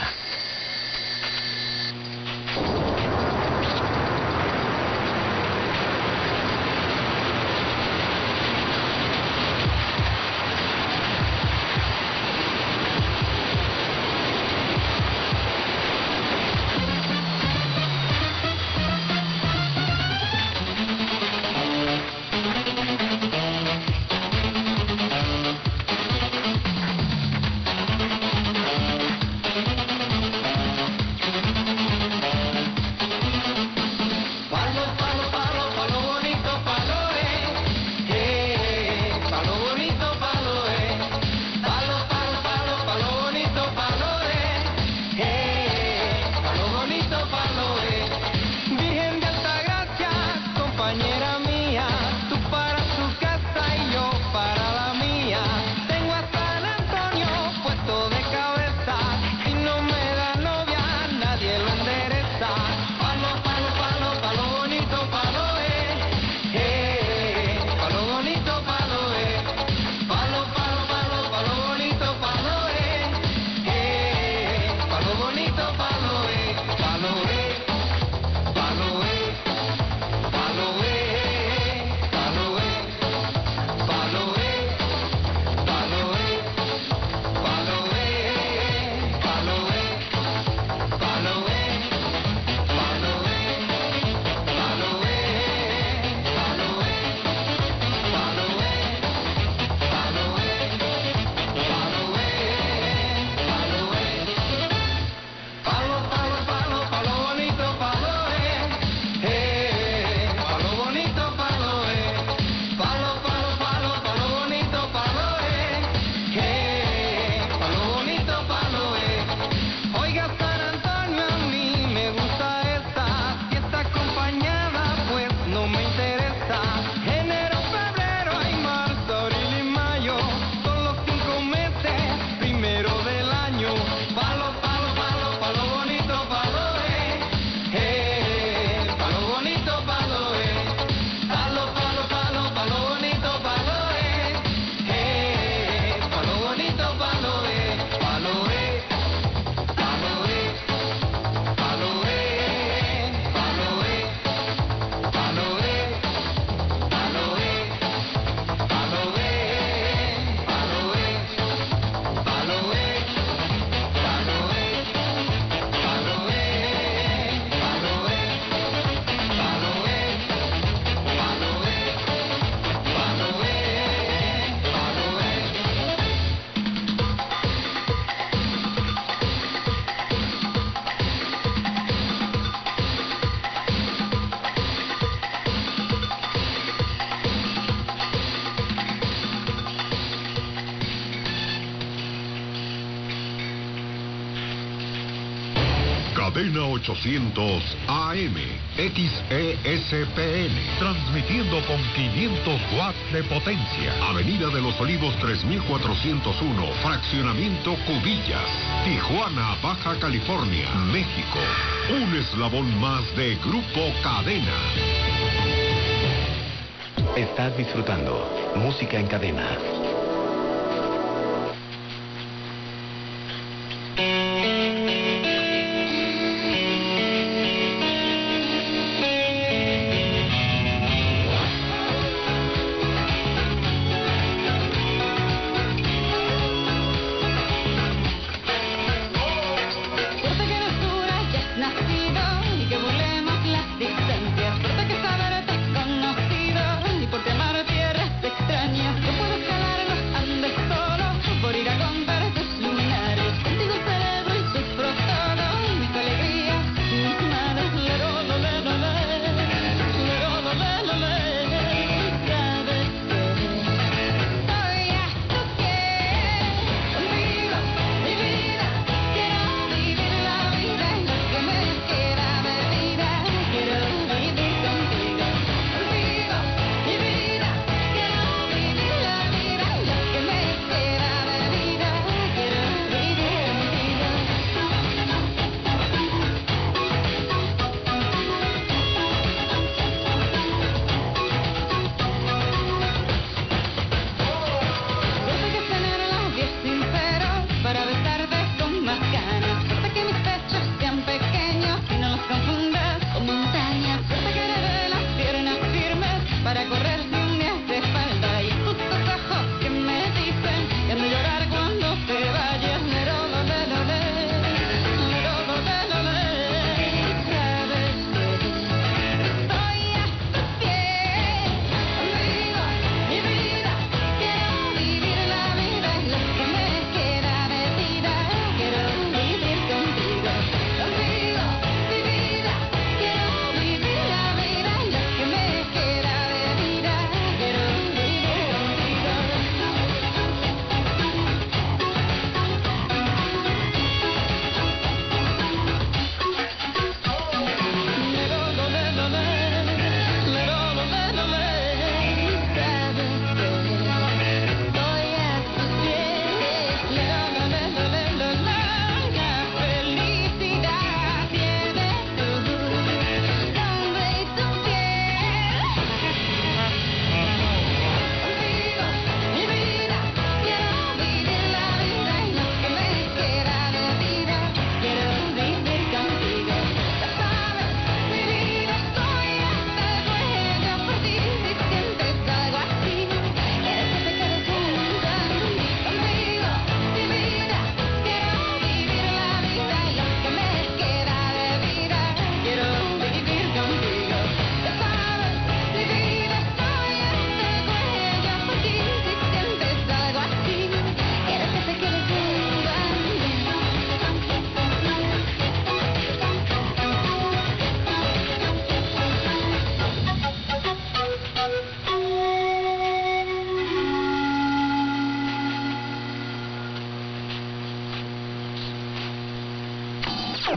Cadena ochocientos A M, X E S P N, transmitiendo con quinientos watts de potencia. Avenida de los Olivos tres mil cuatrocientos uno, Fraccionamiento Cubillas, Tijuana, Baja California, México. Un eslabón más de Grupo Cadena. Estás disfrutando Música en Cadena.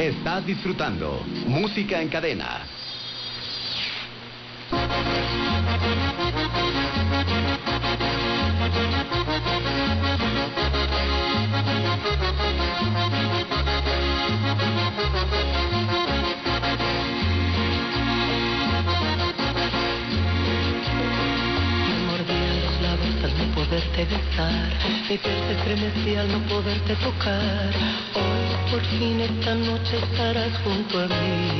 Estás disfrutando Música en Cadena. Poderte besar, mi piel se estremecía al no poderte tocar. Hoy por fin esta noche estarás junto a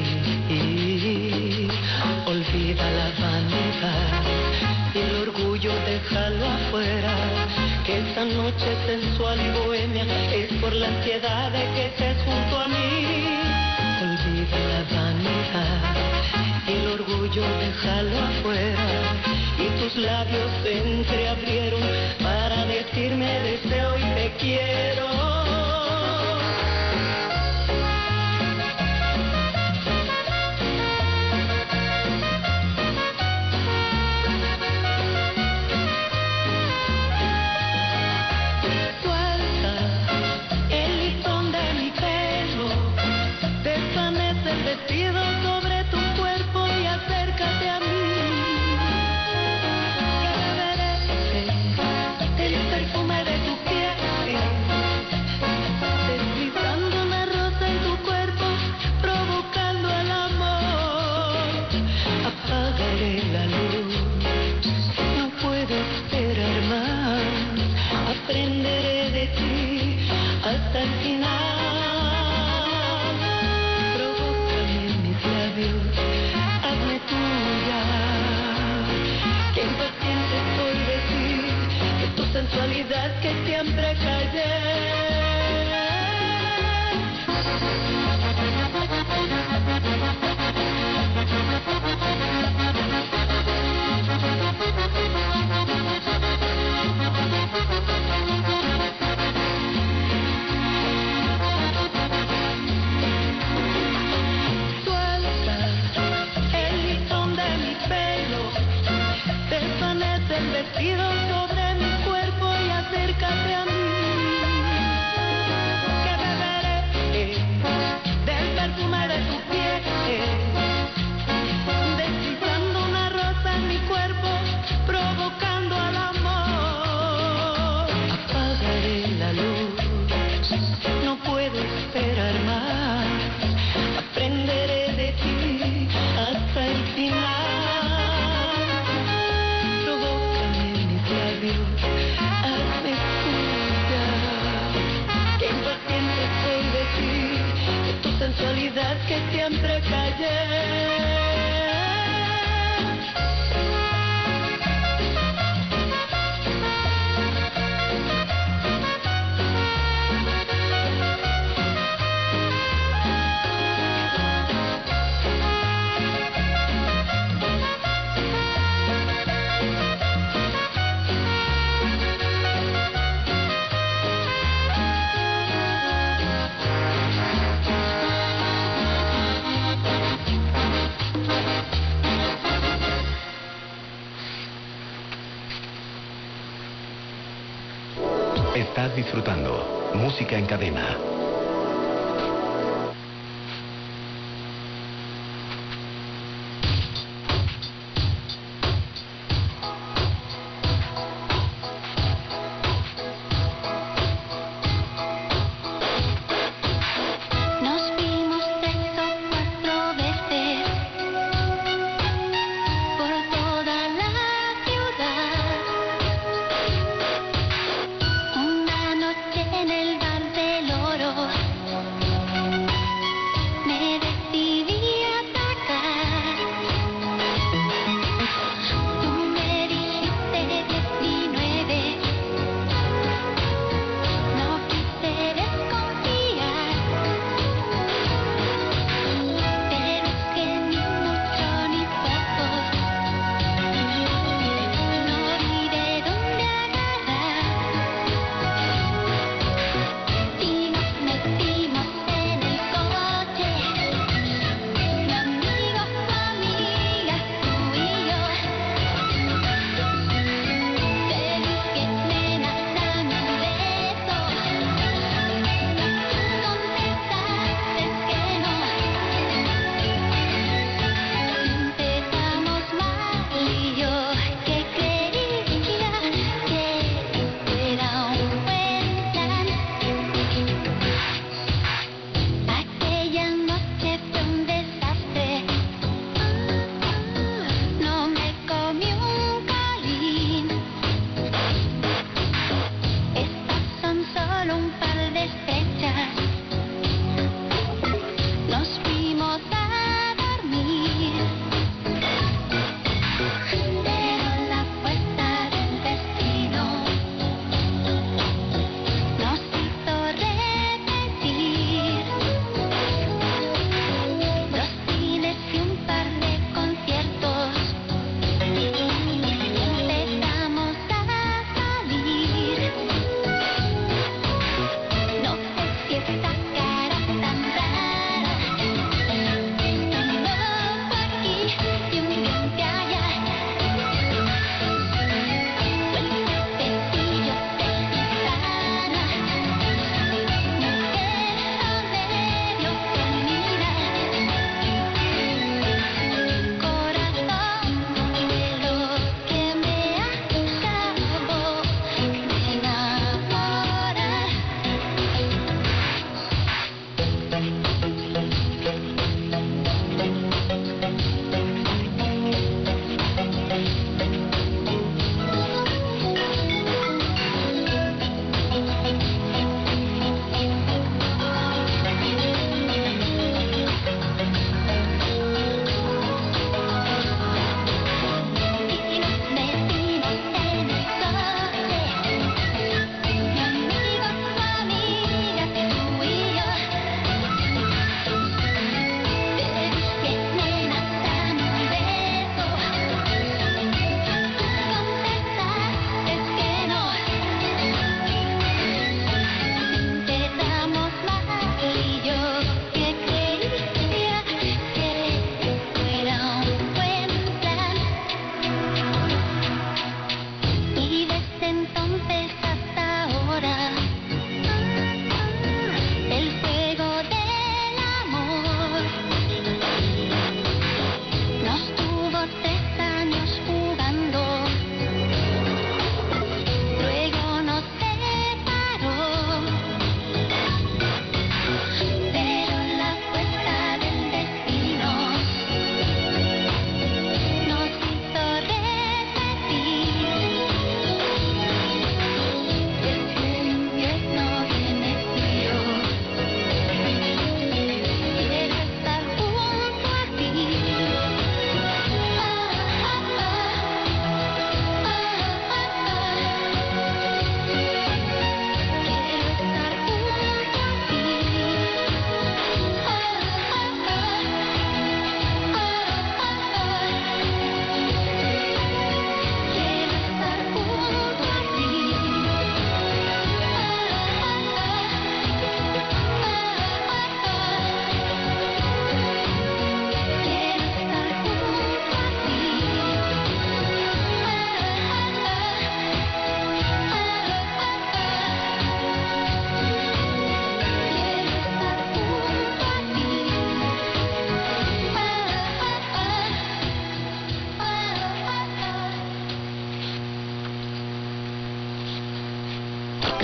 mí. Olvida la vanidad y el orgullo déjalo afuera, que esta noche sensual y bohemia es por la ansiedad de que estés junto a mí. Olvida la vanidad y el orgullo déjalo afuera, y tus labios se entreabrieron para decirme deseo y te quiero. Suelta el listón de mi pelo, desvanece el vestido sobre tu cuerpo y acércate a mí. Aprenderé de ti hasta el final. Provócame en mis labios, hazme tuya. Que impaciente estoy de ti, de tu sensualidad que siempre callé. El vestido sobre mi cuerpo y acércate a mí, que beberé del perfume de tu piel, deslizando una rosa en mi cuerpo, provocando al amor. Apagaré la luz, no puedo esperar más, aprenderé de ti hasta el final. Hazme tuya, que impaciente estoy de ti, de tu sensualidad que siempre callé. Estás disfrutando Música en Cadena. En el bar del oro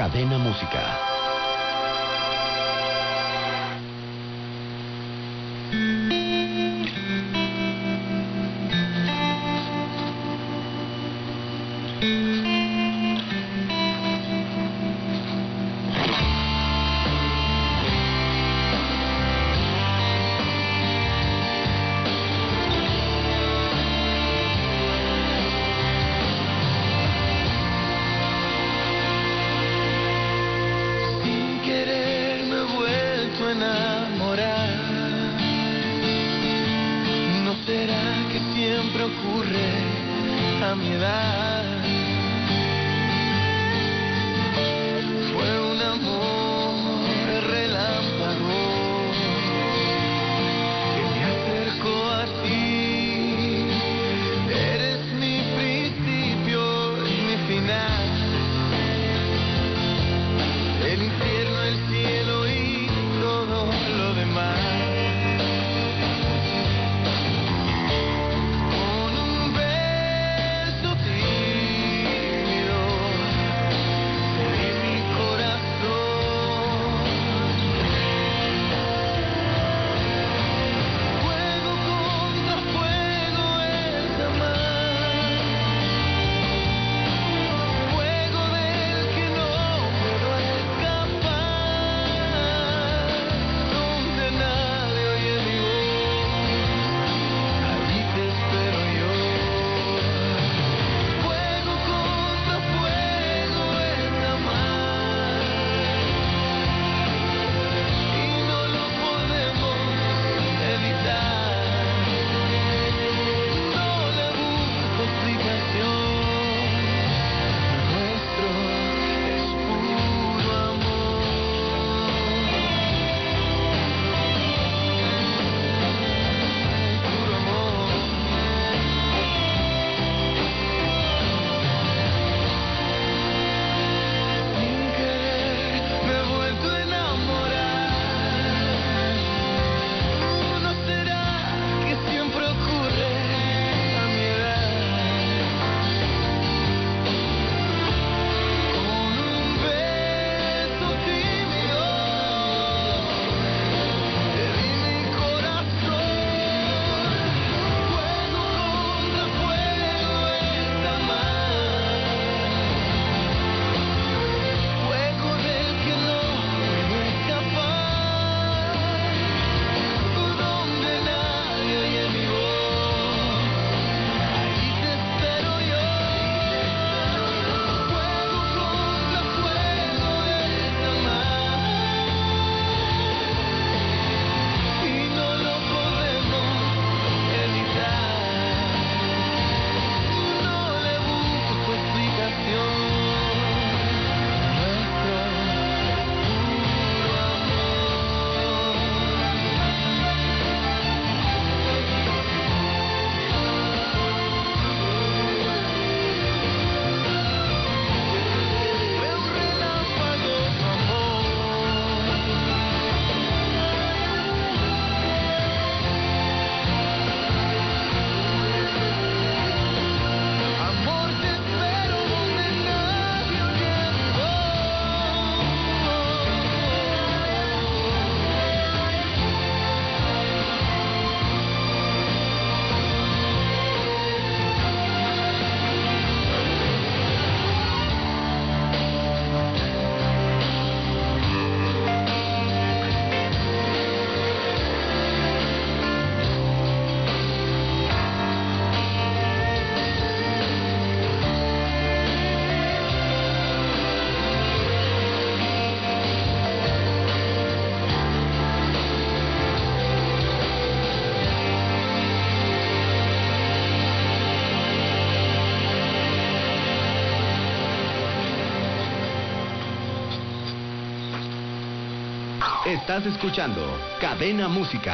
Cadena Música. Sin querer me he vuelto a enamorar. ¿No será que siempre ocurre a mi edad? Fue un amor relámpago que me acercó a ti. Eres mi principio y mi final. El infierno, el cielo y todo lo demás. Con un beso tímido en mi corazón. Fuego contra fuego es amar. Fuego del que no puedo escapar. Donde nadie oye mi voz, allí te espero yo. Fuego contra fuego es amar. Y no lo podemos evitar. No le busco explicación. Nuestro es puro amor. Puro amor. Sin querer me he vuelto a enamorar. ¿No será que siempre ocurre a mi edad? Con un beso tímido te di mi corazón. Fuego contra fuego es amar. Fuego del que no puedo escapar. Donde nadie oye mi voz, allí te espero yo. Fuego contra fuego es amar. Y no lo podemos evitar. No le busco explicación. Nuestro puro amor. Fue un relámpago, amor. Amor, te espero donde nadie oye mi Estás escuchando Cadena Música.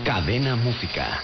Cadena Música.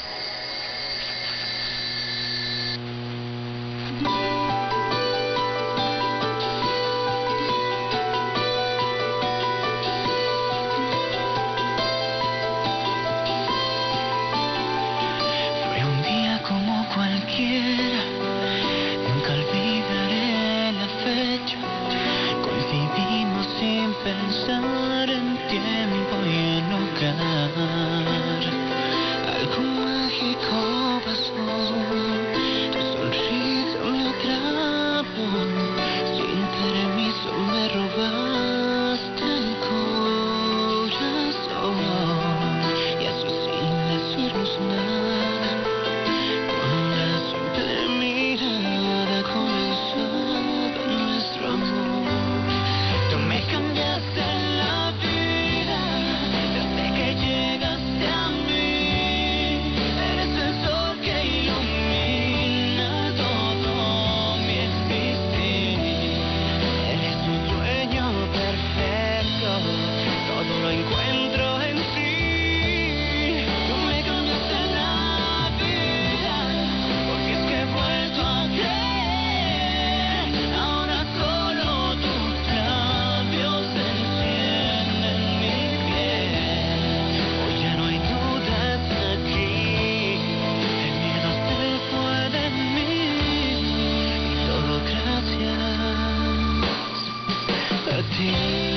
Fue un día como cualquiera, nunca olvidaré la fecha. Coincidimos sin pensar en tiempo y en lugar. Algo mágico pasó, tu sonrisa me atrapó. Sin permiso me robaste el corazón. Y eso sin decirnos nada, con una simple mirada comenzaba nuestro amor. Tú me cambiaste la vida desde que llegaste a mí. Eres el sol que ilumina todo mi existir. Eres un sueño perfecto, todo lo encuentro en ti. Tú me cambiaste la vida, porque es que he vuelto a creer. Ahora solo tus labios encienden mi piel. Hoy ya no hay dudas aquí, el miedo se fue de mí. Y todo gracias a ti.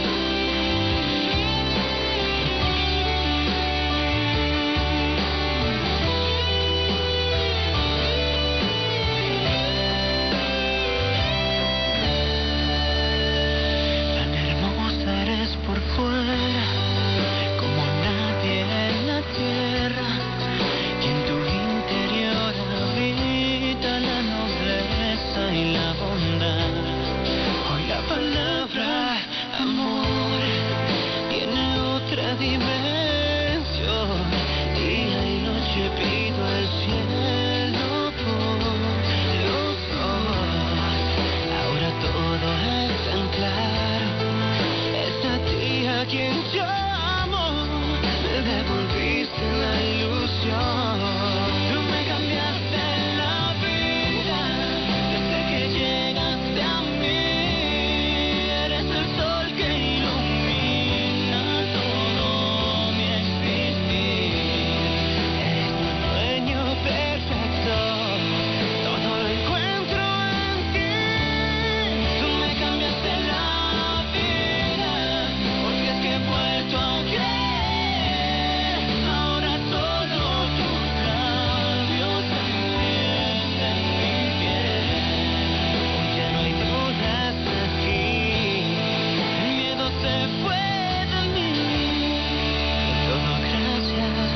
Tan hermosa eres por fuera, como nadie en la tierra, y en tu interior habita la nobleza y la bondad. Hoy la palabra amor tiene otra dimensión. Día y noche pido al cielo por los ojos. Ahora todo es tan claro, es a ti a quien llamo. Me devolviste la ilusión. Tú me cambiaste la vida desde que llegaste a mí. Eres el sol que ilumina todo mi existir. Eres un sueño perfecto, todo lo encuentro en ti. Tú me cambiaste la vida, porque es que he vuelto a creer. Ahora solo tus labios encienden mi piel. Hoy ya no hay dudas aquí, el miedo se fue de mí. Y todo gracias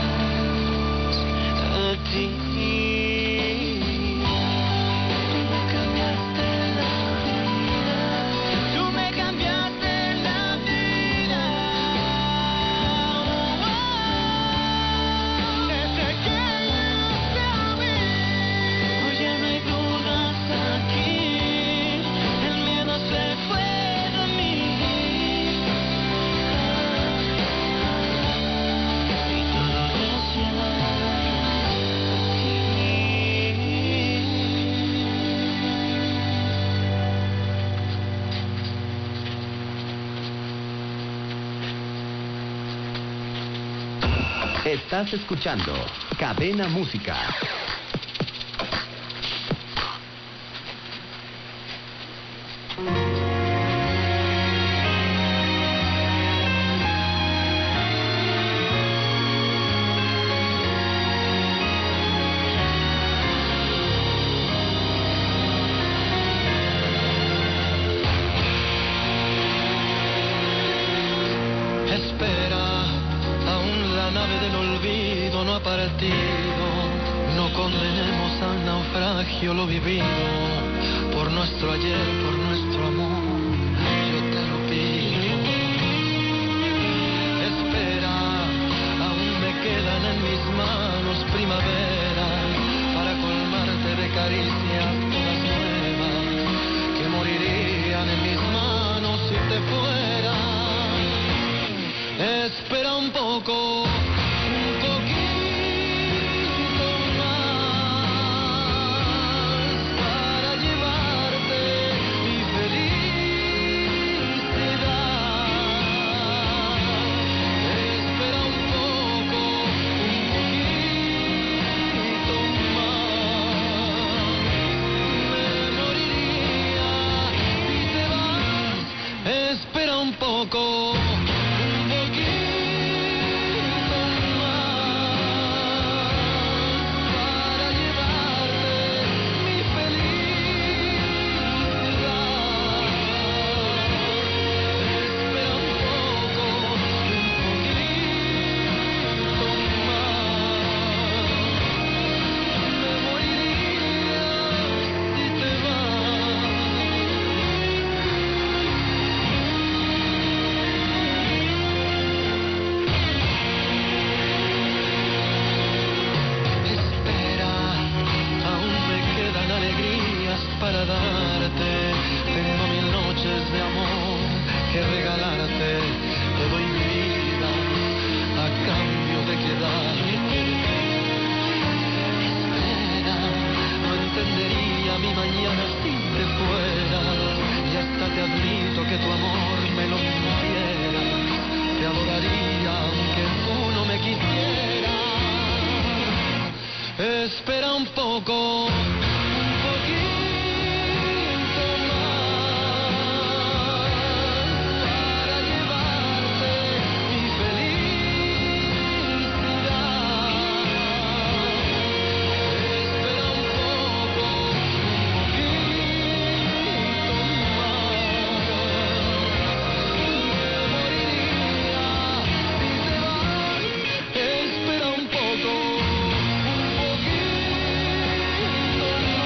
a ti. Tú me cambiaste la vida, tú me cambiaste la vida. Desde que llegaste a mí. Hoy ya no hay dudas aquí, el miedo se fue de mí. Y todo gracias a ti. Estás escuchando Cadena Música. Espera, aún la nave del olvido no ha partido. No condenemos al naufragio lo vivido. Por nuestro ayer, por nuestro amor, yo te lo pido. Espera, aún me quedan en mis manos primaveras para colmarte de caricias todas nuevas que morirían en mis manos si te fueras. Espera un poco, un poquito. un poco, un poquito más para llevarte mi felicidad. Espera un poco, un poquito más. Me moriría si te vas. Espera un poco, un poquito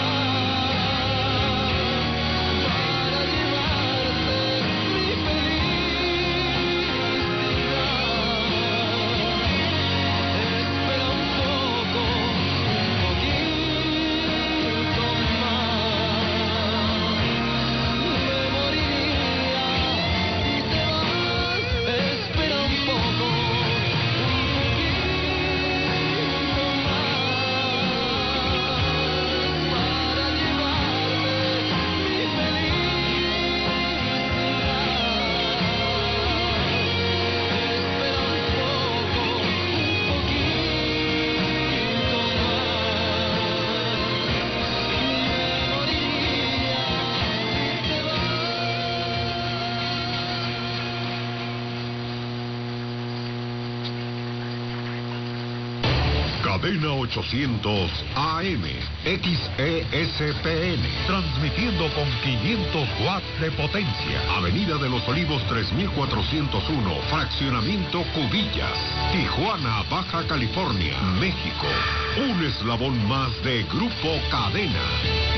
Cadena ochocientos A M, X E S P N, transmitiendo con quinientos watts de potencia. Avenida de los Olivos tres mil cuatrocientos uno, Fraccionamiento Cubillas, Tijuana, Baja California, México. Un eslabón más de Grupo Cadena.